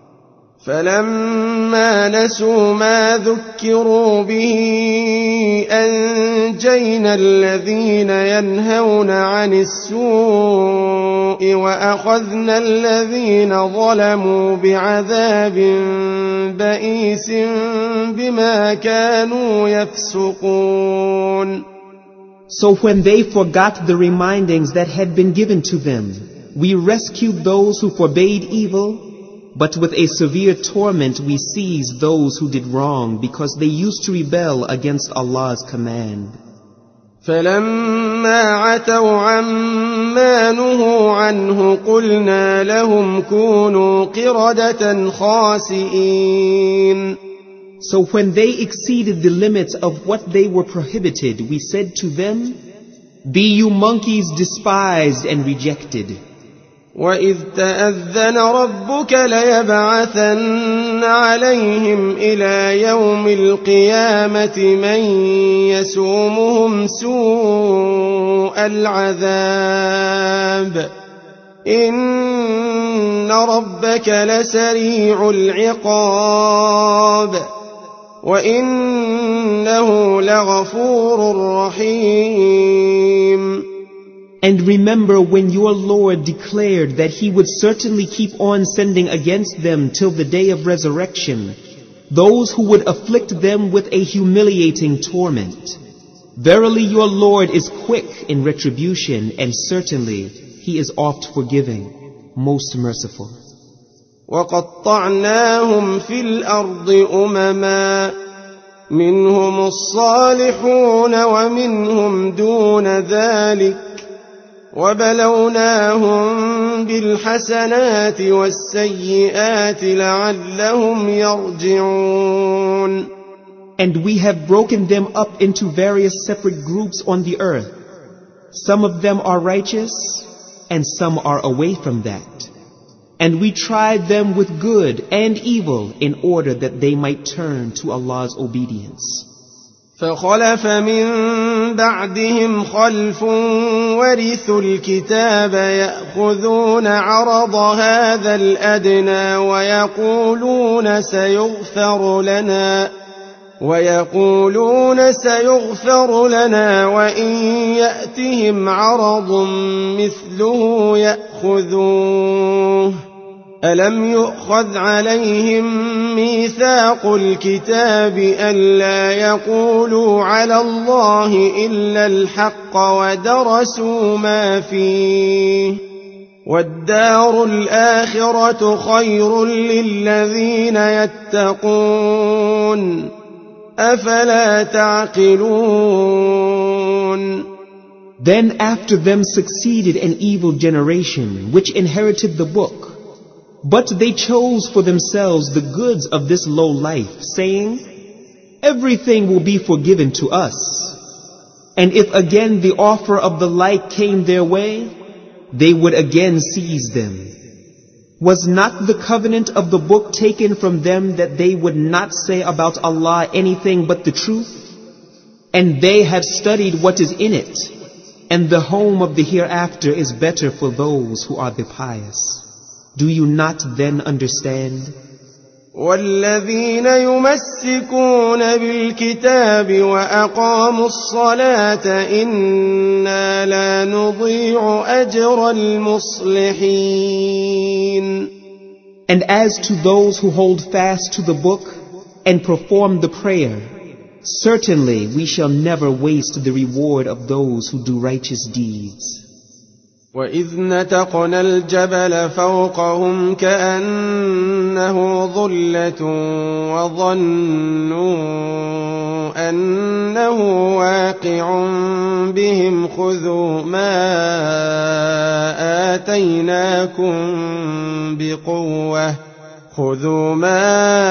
فَلَمَّا نَسُوا مَا ذُكِّرُوا بِهِ أَنجَيْنَا الَّذِينَ يَنْهَوْنَ عَنِ السُّوءِ وَأَخَذْنَا الَّذِينَ ظَلَمُوا بِعَذَابٍ بَئِيسٍ بِمَا كَانُوا يَفْسُقُونَ. So when they forgot the remindings that had been given to them, we rescued those who forbade evil, but with a severe torment we seized those who did wrong because they used to rebel against Allah's command. فَلَمَّا عَتَوْا عَمَّا نُهُوا عَنْهُ قُلْنَا لَهُمْ كُونُوا قِرَدَةً خَاسِئِينَ. So when they exceeded the limits of what they were prohibited, we said to them, "Be you monkeys despised and rejected." وَإِذْ تَأَذَّنَ رَبُّكَ لَيَبْعَثَنَّ عَلَيْهِمْ إِلَى يَوْمِ الْقِيَامَةِ مَنْ يَسُومُهُمْ سُوءَ الْعَذَابِ إِنَّ رَبَّكَ لَسَرِيعُ الْعِقَابِ وَإِنَّهُ لَغَفُورٌ رَحِيمٌ. And remember when your Lord declared that He would certainly keep on sending against them till the day of resurrection those who would afflict them with a humiliating torment. Verily your Lord is quick in retribution, and certainly He is oft forgiving, most merciful. وَقَطَّعْنَاهُمْ فِي الْأَرْضِ أُمَمًا مِّنْهُمُ الصَّالِحُونَ وَمِنْهُمْ دُونَ ذَلِكَ وَبَلَوْنَاهُمْ بِالْحَسَنَاتِ وَالسَّيِّئَاتِ لَعَلَّهُمْ يَرْجِعُونَ. And we have broken them up into various separate groups on the earth. Some of them are righteous, and some are away from that. And we tried them with good and evil in order that they might turn to Allah's obedience. فَخَلَفَ مِن بَعْدِهِمْ خَلْفٌ وَرِثُوا الْكِتَابَ يَأْخُذُونَ عَرَضَ هَذَا الْأَدْنَى وَيَقُولُونَ سَيُغْفَرُ لَنَا وَإِن يَأْتِهِمْ عَرَضٌ مِثْلُهُ يَأْخُذُوهُ ألم يؤخذ عليهم ميثاق الكتاب ألا يقولوا على الله إلا الحق ودرسوا ما فيه والدار الآخرة خير للذين يتقون أفلا تعقلون. Then after them succeeded an evil generation which inherited the book. But they chose for themselves the goods of this low life, saying, everything will be forgiven to us. And if again the offer of the like came their way, they would again seize them. Was not the covenant of the book taken from them that they would not say about Allah anything but the truth? And they have studied what is in it, and the home of the hereafter is better for those who are the pious. Do you not then understand? والذين يمسكون بالكتاب وأقاموا الصلاة إنا لا نضيع أجر المصلحين. And as to those who hold fast to the book and perform the prayer, certainly we shall never waste the reward of those who do righteous deeds. وَإِذْ نَتَقْنَا الْجَبَلَ فَوْقَهُمْ كَأَنَّهُ ظُلَّةٌ وَظَنُّوا أَنَّهُ واقع بِهِمْ خُذُوا ما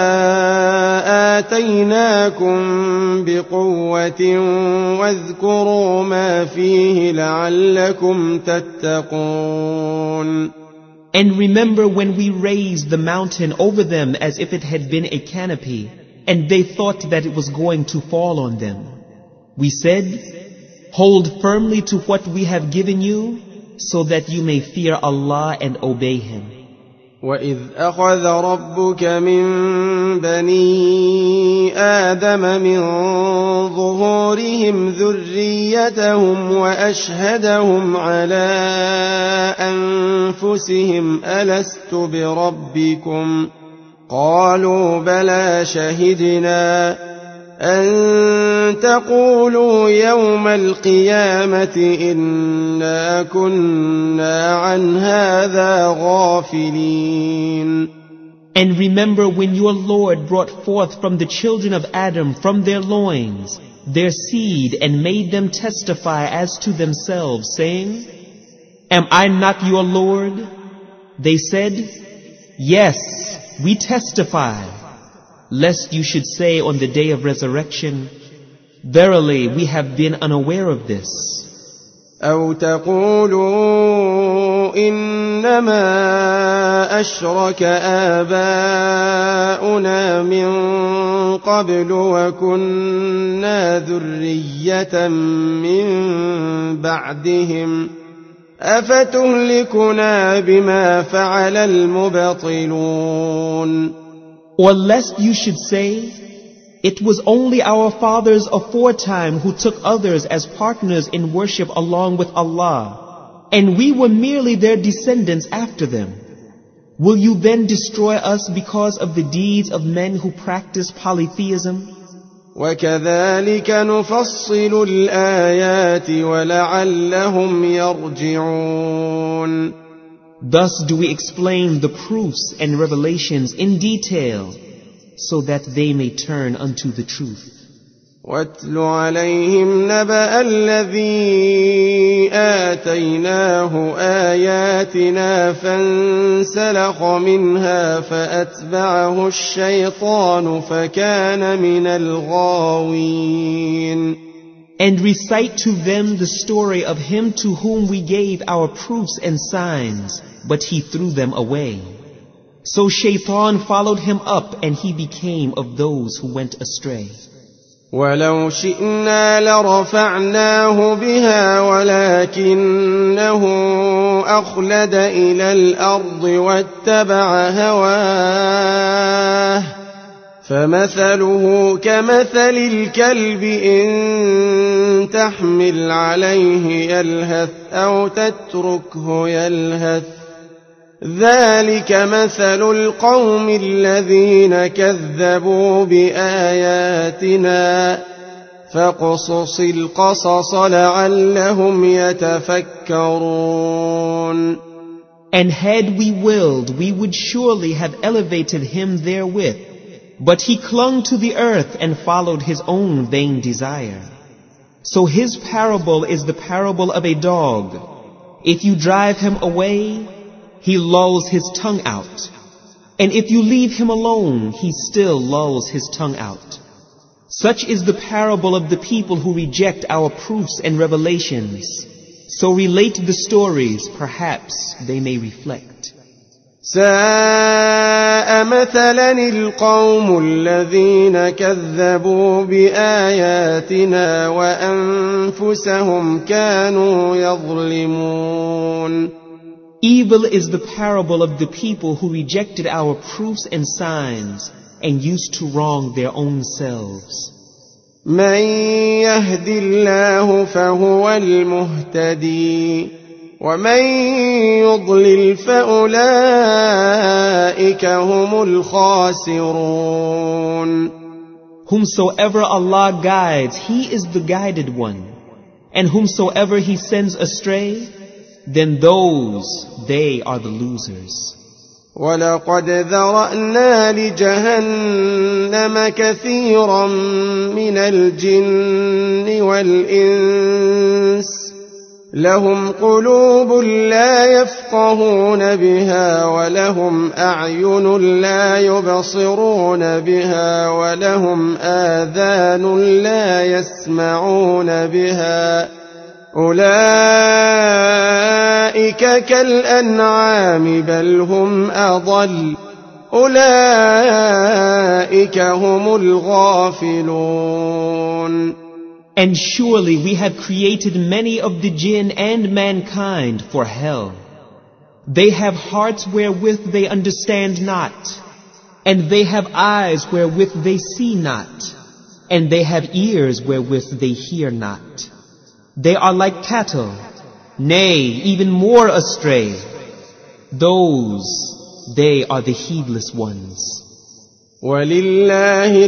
آتيناكم بقوة واذكروا ما فيه لعلكم تتقون. And remember when we raised the mountain over them as if it had been a canopy, and they thought that it was going to fall on them. We said, hold firmly to what we have given you, so that you may fear Allah and obey Him. وَإِذْ أَخَذَ رَبُّكَ مِنْ بَنِي آدَمَ مِنْ ظُهُورِهِمْ ذُرِّيَّتَهُمْ وَأَشْهَدَهُمْ عَلَى أَنفُسِهِمْ أَلَسْتُ بِرَبِّكُمْ قَالُوا بَلَى شَهِدْنَا أَن تَقُولُوا يَوْمَ الْقِيَامَةِ إِنَّا كُنَّا عَنْ هَذَا غَافِلِينَ. And remember when your Lord brought forth from the children of Adam from their loins their seed and made them testify as to themselves, saying, am I not your Lord? They said, yes, we testify. Lest you should say on the day of resurrection, verily we have been unaware of this. أو تقولوا إنما أشرك آباؤنا من قبل وكنا ذرية من بعدهم أفتهلكنا بما فعل المبطلون. Or lest you should say, it was only our fathers aforetime who took others as partners in worship along with Allah, and we were merely their descendants after them. Will you then destroy us because of the deeds of men who practice polytheism? وَكَذَلِكَ نُفَصِّلُ الْآيَاتِ وَلَعَلَّهُمْ يَرْجِعُونَ. Thus do we explain the proofs and revelations in detail, so that they may turn unto the truth. وَاتْلُ عَلَيْهِمْ نَبَأَ الَّذِي آتَيْنَاهُ آيَاتِنَا فَانسَلَخَ مِنْهَا فَأَتْبَعَهُ الشَّيْطَانُ فَكَانَ مِنَ الْغَاوِينَ. And recite to them the story of him to whom we gave our proofs and signs, but he threw them away. So Shaitan followed him up, and he became of those who went astray. وَلَوْ شِئْنَا لَرَفَعْنَاهُ بِهَا وَلَكِنَّهُ أَخْلَدَ إِلَى الْأَرْضِ وَاتَّبَعَ هَوَاهُ فَمَثَلُهُ كَمَثَلِ الْكَلْبِ إِن تَحْمِلْ عَلَيْهِ يَلْهَثْ أَوْ تَتْرُكْهُ يَلْهَث ذلك مثل القوم الذين كذبوا بآياتنا فاقصص القصص لعلهم يتفكرون. And had we willed, we would surely have elevated him therewith. But he clung to the earth and followed his own vain desire. So his parable is the parable of a dog. If you drive him away, he lolls his tongue out. And if you leave him alone, he still lolls his tongue out. Such is the parable of the people who reject our proofs and revelations. So relate the stories, perhaps they may reflect. ساء مثلا القوم الذين كذبوا بآياتنا وأنفسهم كانوا يظلمون. Evil is the parable of the people who rejected our proofs and signs and used to wrong their own selves. من يهد الله فهو المهتدي ومن يضلل فأولئك هم الخاسرون. Whomsoever Allah guides, He is the guided one. And whomsoever He sends astray, then they are the losers. ولقد ذرأنا لجهنم كثيرا من الجن والإنس لهم قلوب لا يفقهون بها ولهم أعين لا يبصرون بها ولهم آذان لا يسمعون بها أولئك كالأنعام بل هم أضل أولئك هم الغافلون. And surely we have created many of the jinn and mankind for hell. They have hearts wherewith they understand not, and they have eyes wherewith they see not, and they have ears wherewith they hear not. They are like cattle, nay, even more astray. They are the heedless ones. وَلِلَّهِ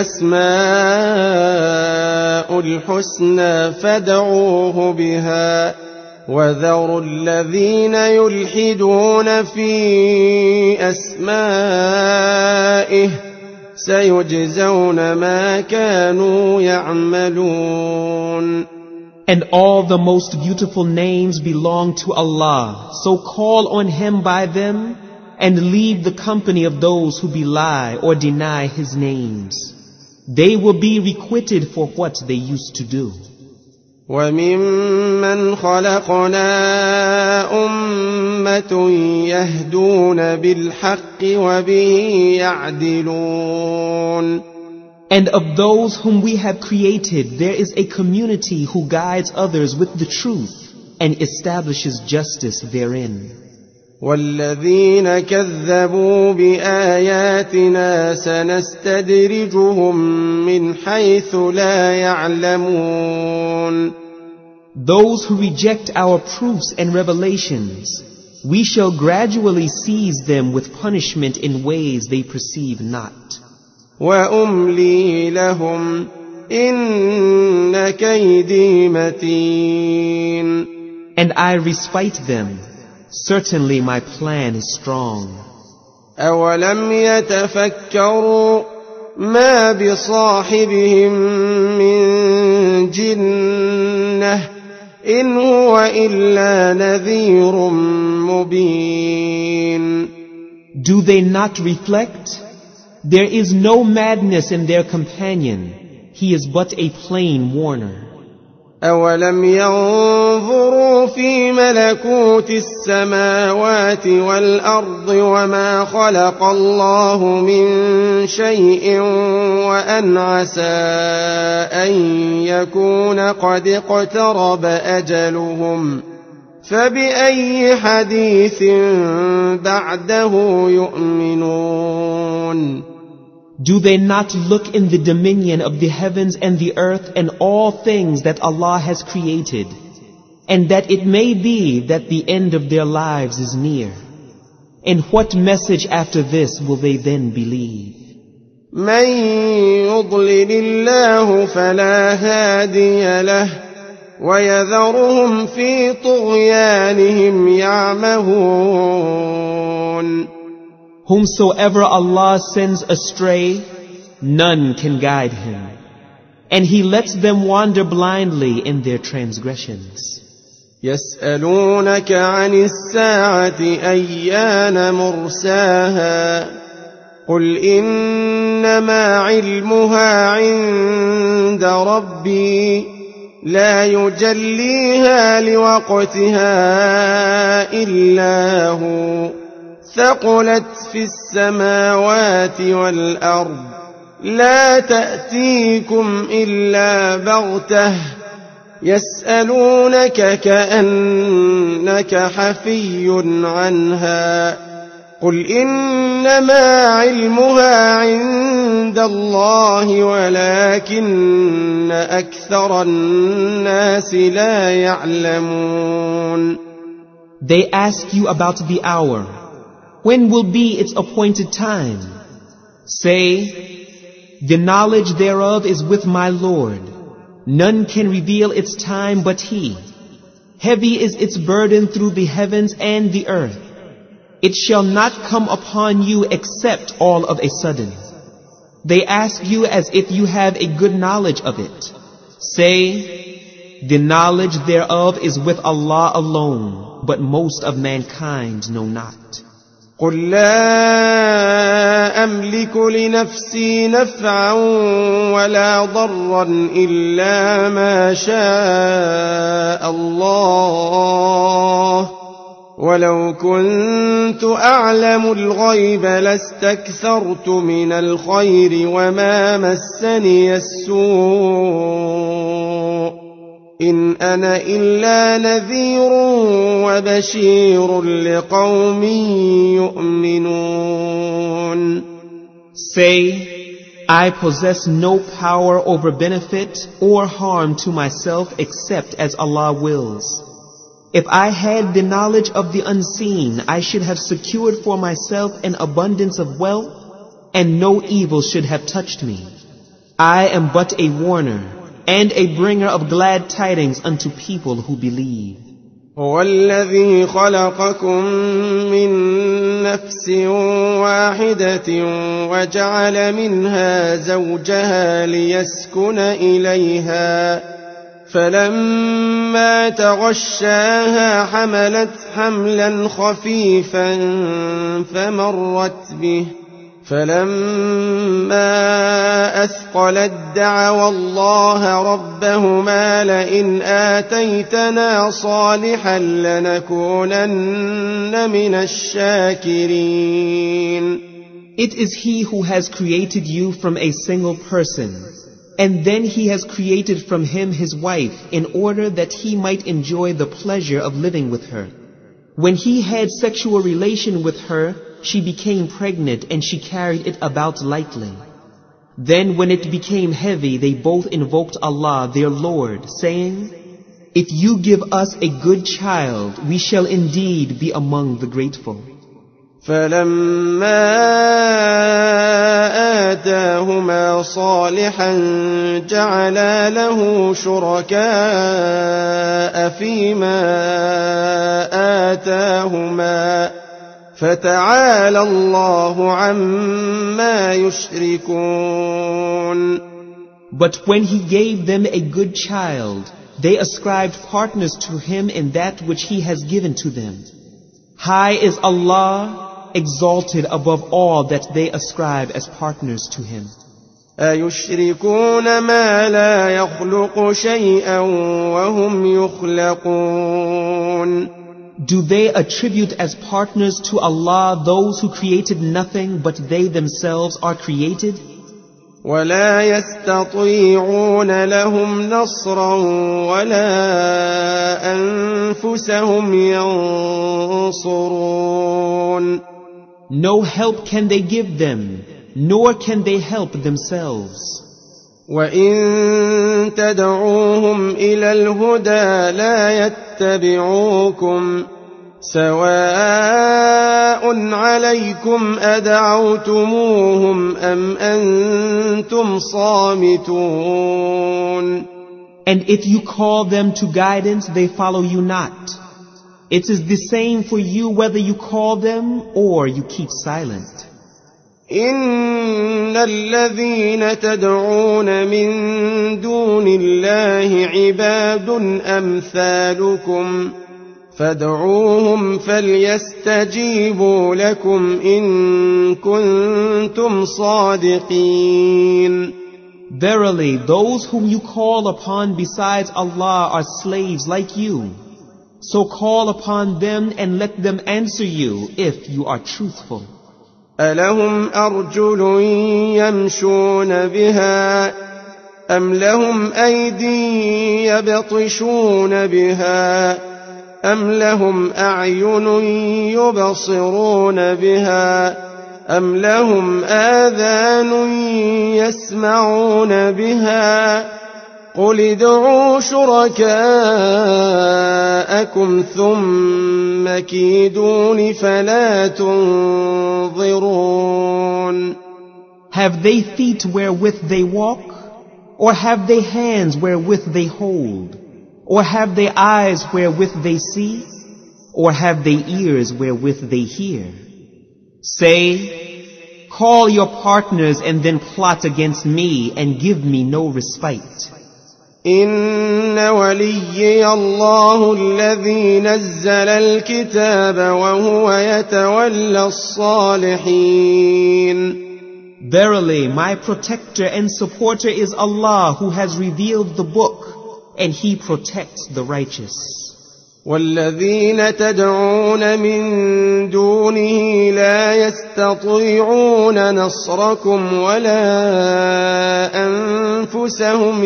الْأَسْمَاءُ الْحُسْنَى فَادْعُوهُ بِهَا وَذَرُوا الَّذِينَ يُلْحِدُونَ فِي أَسْمَائِهِ سَيُجْزَوْنَ مَا كَانُوا يَعْمَلُونَ. And all the most beautiful names belong to Allah, so call on Him by them, and leave the company of those who belie or deny His names. They will be requited for what they used to do. وَمِمَّنْ خَلَقْنَا أُمَّةٌ يَهْدُونَ بِالْحَقِّ وَبِهِ يَعْدِلُونَ. And of those whom we have created, there is a community who guides others with the truth and establishes justice therein. وَالَّذِينَ كَذَّبُوا بِآيَاتِنَا سَنَسْتَدْرِجُهُم مِّنْ حَيْثُ لَا يَعْلَمُونَ. Those who reject our proofs and revelations, we shall gradually seize them with punishment in ways they perceive not. وَأُمْلِي لَهُمْ إِنَّ كَيْدِي مَتِينٌ. And I respite them. Certainly my plan is strong. أَوَلَمْ يَتَفَكَّرُوا مَا بِصَاحِبِهِم مِّن جِنَّةٍ إِنْ هُوَ إِلَّا نَذِيرٌ مُبِينٌ. Do they not reflect? There is no madness in their companion. He is but a plain warner. أَوَلَمْ يَنظُرُوا فِي مَلَكُوتِ السَّمَاوَاتِ وَالْأَرْضِ وَمَا خَلَقَ اللَّهُ مِن شَيْءٍ وَأَنْ عَسَىٰ أَن يَكُونَ قَدِ اقْتَرَبَ أَجَلُهُمْ فَبِأَيِّ حَدِيثٍ بَعْدَهُ يُؤْمِنُونَ. Do they not look in the dominion of the heavens and the earth and all things that Allah has created, and that it may be that the end of their lives is near? And what message after this will they then believe? من يضلل الله فلا هادي له ويذرهم في طغيانهم يعمهون. Whomsoever Allah sends astray, none can guide him, and He lets them wander blindly in their transgressions. يسألونك عن الساعة أيان مرساها قل إنما علمها عند ربي لا يجليها لوقتها إلا هو ثقلت في السماوات والأرض لا تأتيكم إلا بغتة يسألونك كأنك حفي عنها قل إنما علمها عند الله ولكن أكثر الناس لا يعلمون. They ask you about the hour. When will be its appointed time? Say, the knowledge thereof is with my Lord. None can reveal its time but He. Heavy is its burden through the heavens and the earth. It shall not come upon you except all of a sudden. They ask you as if you have a good knowledge of it. Say, the knowledge thereof is with Allah alone, but most of mankind know not. قل لا أملك لنفسي نفعا ولا ضرا إلا ما شاء الله ولو كنت أعلم الغيب لاستكثرت من الخير وما مسني السوء إن أنا إلا نذير وبشير لقوم يؤمنون. Say, I possess no power over benefit or harm to myself except as Allah wills. If I had the knowledge of the unseen, I should have secured for myself an abundance of wealth, and no evil should have touched me. I am but a warner and a bringer of glad tidings unto people who believe. هو الذي خلقكم من نفس واحدة وجعل منها زوجها ليسكن إليها فلما تغشاها حملت حملا خفيفا فمرت به فلما أثقلت دعوا الله ربهما لئن آتيتنا صالحا لنكونن من الشاكرين. It is He who has created you from a single person, and then He has created from him his wife in order that he might enjoy the pleasure of living with her. When he had sexual relation with her, she became pregnant and she carried it about lightly. Then when it became heavy, they both invoked Allah, their Lord, saying, if you give us a good child, we shall indeed be among the grateful. فلما آتاهما صالحا جعلا له شركاء فيما آتاهما فتعالى الله عما يشركون. But when He gave them a good child, they ascribed partners to Him in that which He has given to them. High is Allah, exalted above all that they ascribe as partners to Him. أَيُشْرِكُونَ مَا لَا يَخْلُقُ شَيْئًا وَهُمْ يُخْلَقُونَ. Do they attribute as partners to Allah those who created nothing but they themselves are created? وَلَا يَسْتَطِيعُونَ لَهُمْ نَصْرًا وَلَا أَنفُسَهُمْ يَنصُرُونَ. No help can they give them, nor can they help themselves. وَإِن تَدْعُوهُمْ إِلَى الْهُدَى لَا يَتَّبِعُوكُمْ سواء عليكم أدعوتموهم أم أنتم صامتون. And if you call them to guidance, they follow you not. It is the same for you whether you call them or you keep silent. إن الذين تدعون من دون الله عباد أمثالكم فادعوهم فليستجيبوا لكم إن كنتم صادقين. Verily, those whom you call upon besides Allah are slaves like you. So call upon them and let them answer you if you are truthful. ألهم أرجل يمشون بها أم لهم أيدي يبطشون بها أم لهم أعين يبصرون بها أم لهم آذان يسمعون بها قل ادعوا شركاءكم ثم كيدون فلا تنظرون. Have they feet wherewith they walk? Or have they hands wherewith they hold? Or have they eyes wherewith they see? Or have they ears wherewith they hear? Say, call your partners and then plot against me and give me no respite. إن وليي الله الذي نزل الكتاب وهو يتولى الصالحين. Verily, my protector and supporter is Allah who has revealed the book, and He protects the righteous. والذين تدعون من دونه لا يستطيعون نصركم ولا أنفسهم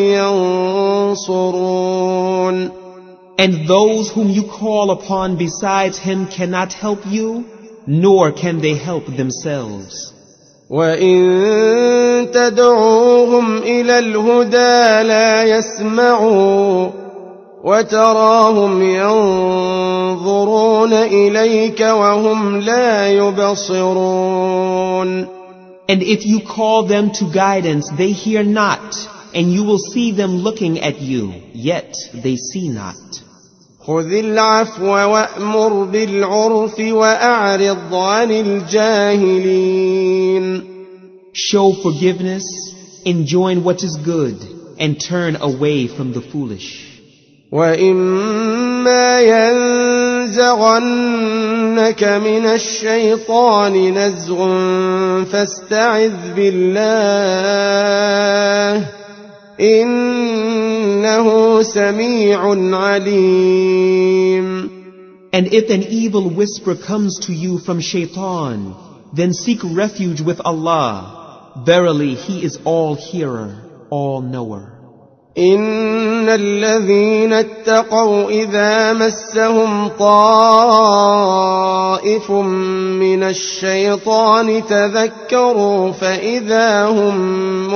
ينصرون. And those whom you call upon besides Him cannot help you, nor can they help themselves. وإن تدعوهم إلى الهدى لا يسمعوا وتراهم ينظرون إليك وهم لا يبصرون. And if you call them to guidance, they hear not, and you will see them looking at you, yet they see not. خذ العفو وأمر بالعرف وأعرض عن الجاهلين. Show forgiveness, enjoin what is good, and turn away from the foolish. وإما ينزغنك من الشيطان نزغ فاستعذ بالله إنه سميع عليم. And if an evil whisper comes to you from shaitan, then seek refuge with Allah. Verily, He is all-hearer, all-knower. إن الذين اتقوا إذا مسهم طائف من الشيطان تذكروا فإذا هم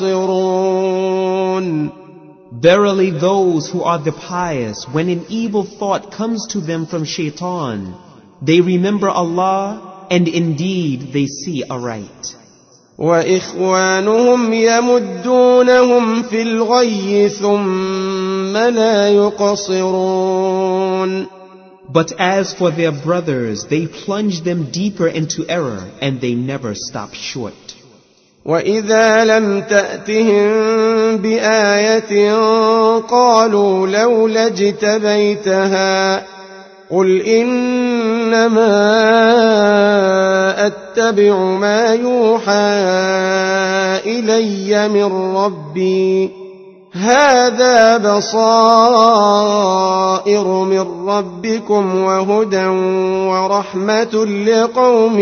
مبصرون. Verily, those who are the pious, when an evil thought comes to them from shaitan, they remember Allah, and indeed they see aright. وإخوانهم يمدونهم في الغي ثم لا يقصرون. But as for their brothers, they plunge them deeper into error, and they never stop short. وإذا لم تأتهم بآية قالوا لولا اجتبيتها قل إنما أتبع ما يوحى إلي من ربي هذا بصائر من ربكم وهدى ورحمة لقوم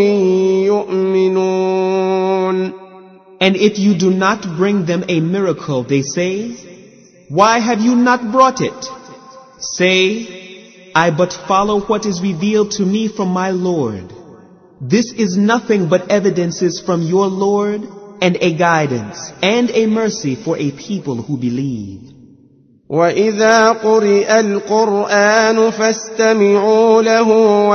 يؤمنون. And if you do not bring them a miracle, they say, why have you not brought it? Say, I but follow what is revealed to me from my Lord. This is nothing but evidences from your Lord, and a guidance, and a mercy for a people who believe. وإذا قرئ القرآن فاستمعوا له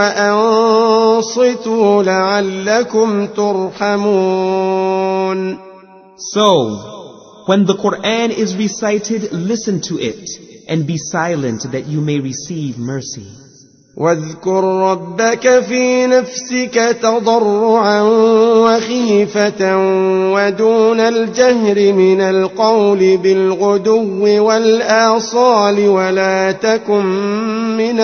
وأنصتوا لعلكم ترحمون. So, when the Quran is recited, listen to it, and be silent that you may receive mercy. واذكر ربك في نفسك تضرعا وخيفة ودون الجهر من القول بالغدو والآصال ولا تكن من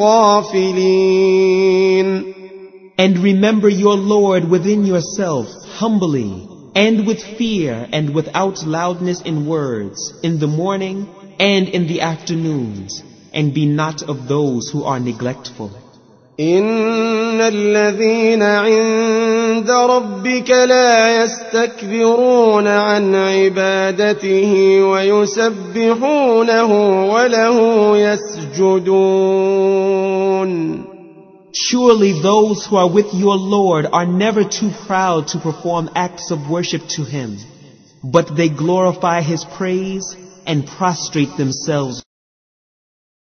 الغافلين. And remember your Lord within yourself, humbly, and with fear and without loudness in words, in the morning and in the afternoons, and be not of those who are neglectful. إن الذين عند ربك لا يستكبرون عن عبادته ويسبحونه وله يسجدون. Surely those who are with your Lord are never too proud to perform acts of worship to Him, but they glorify His praise and prostrate themselves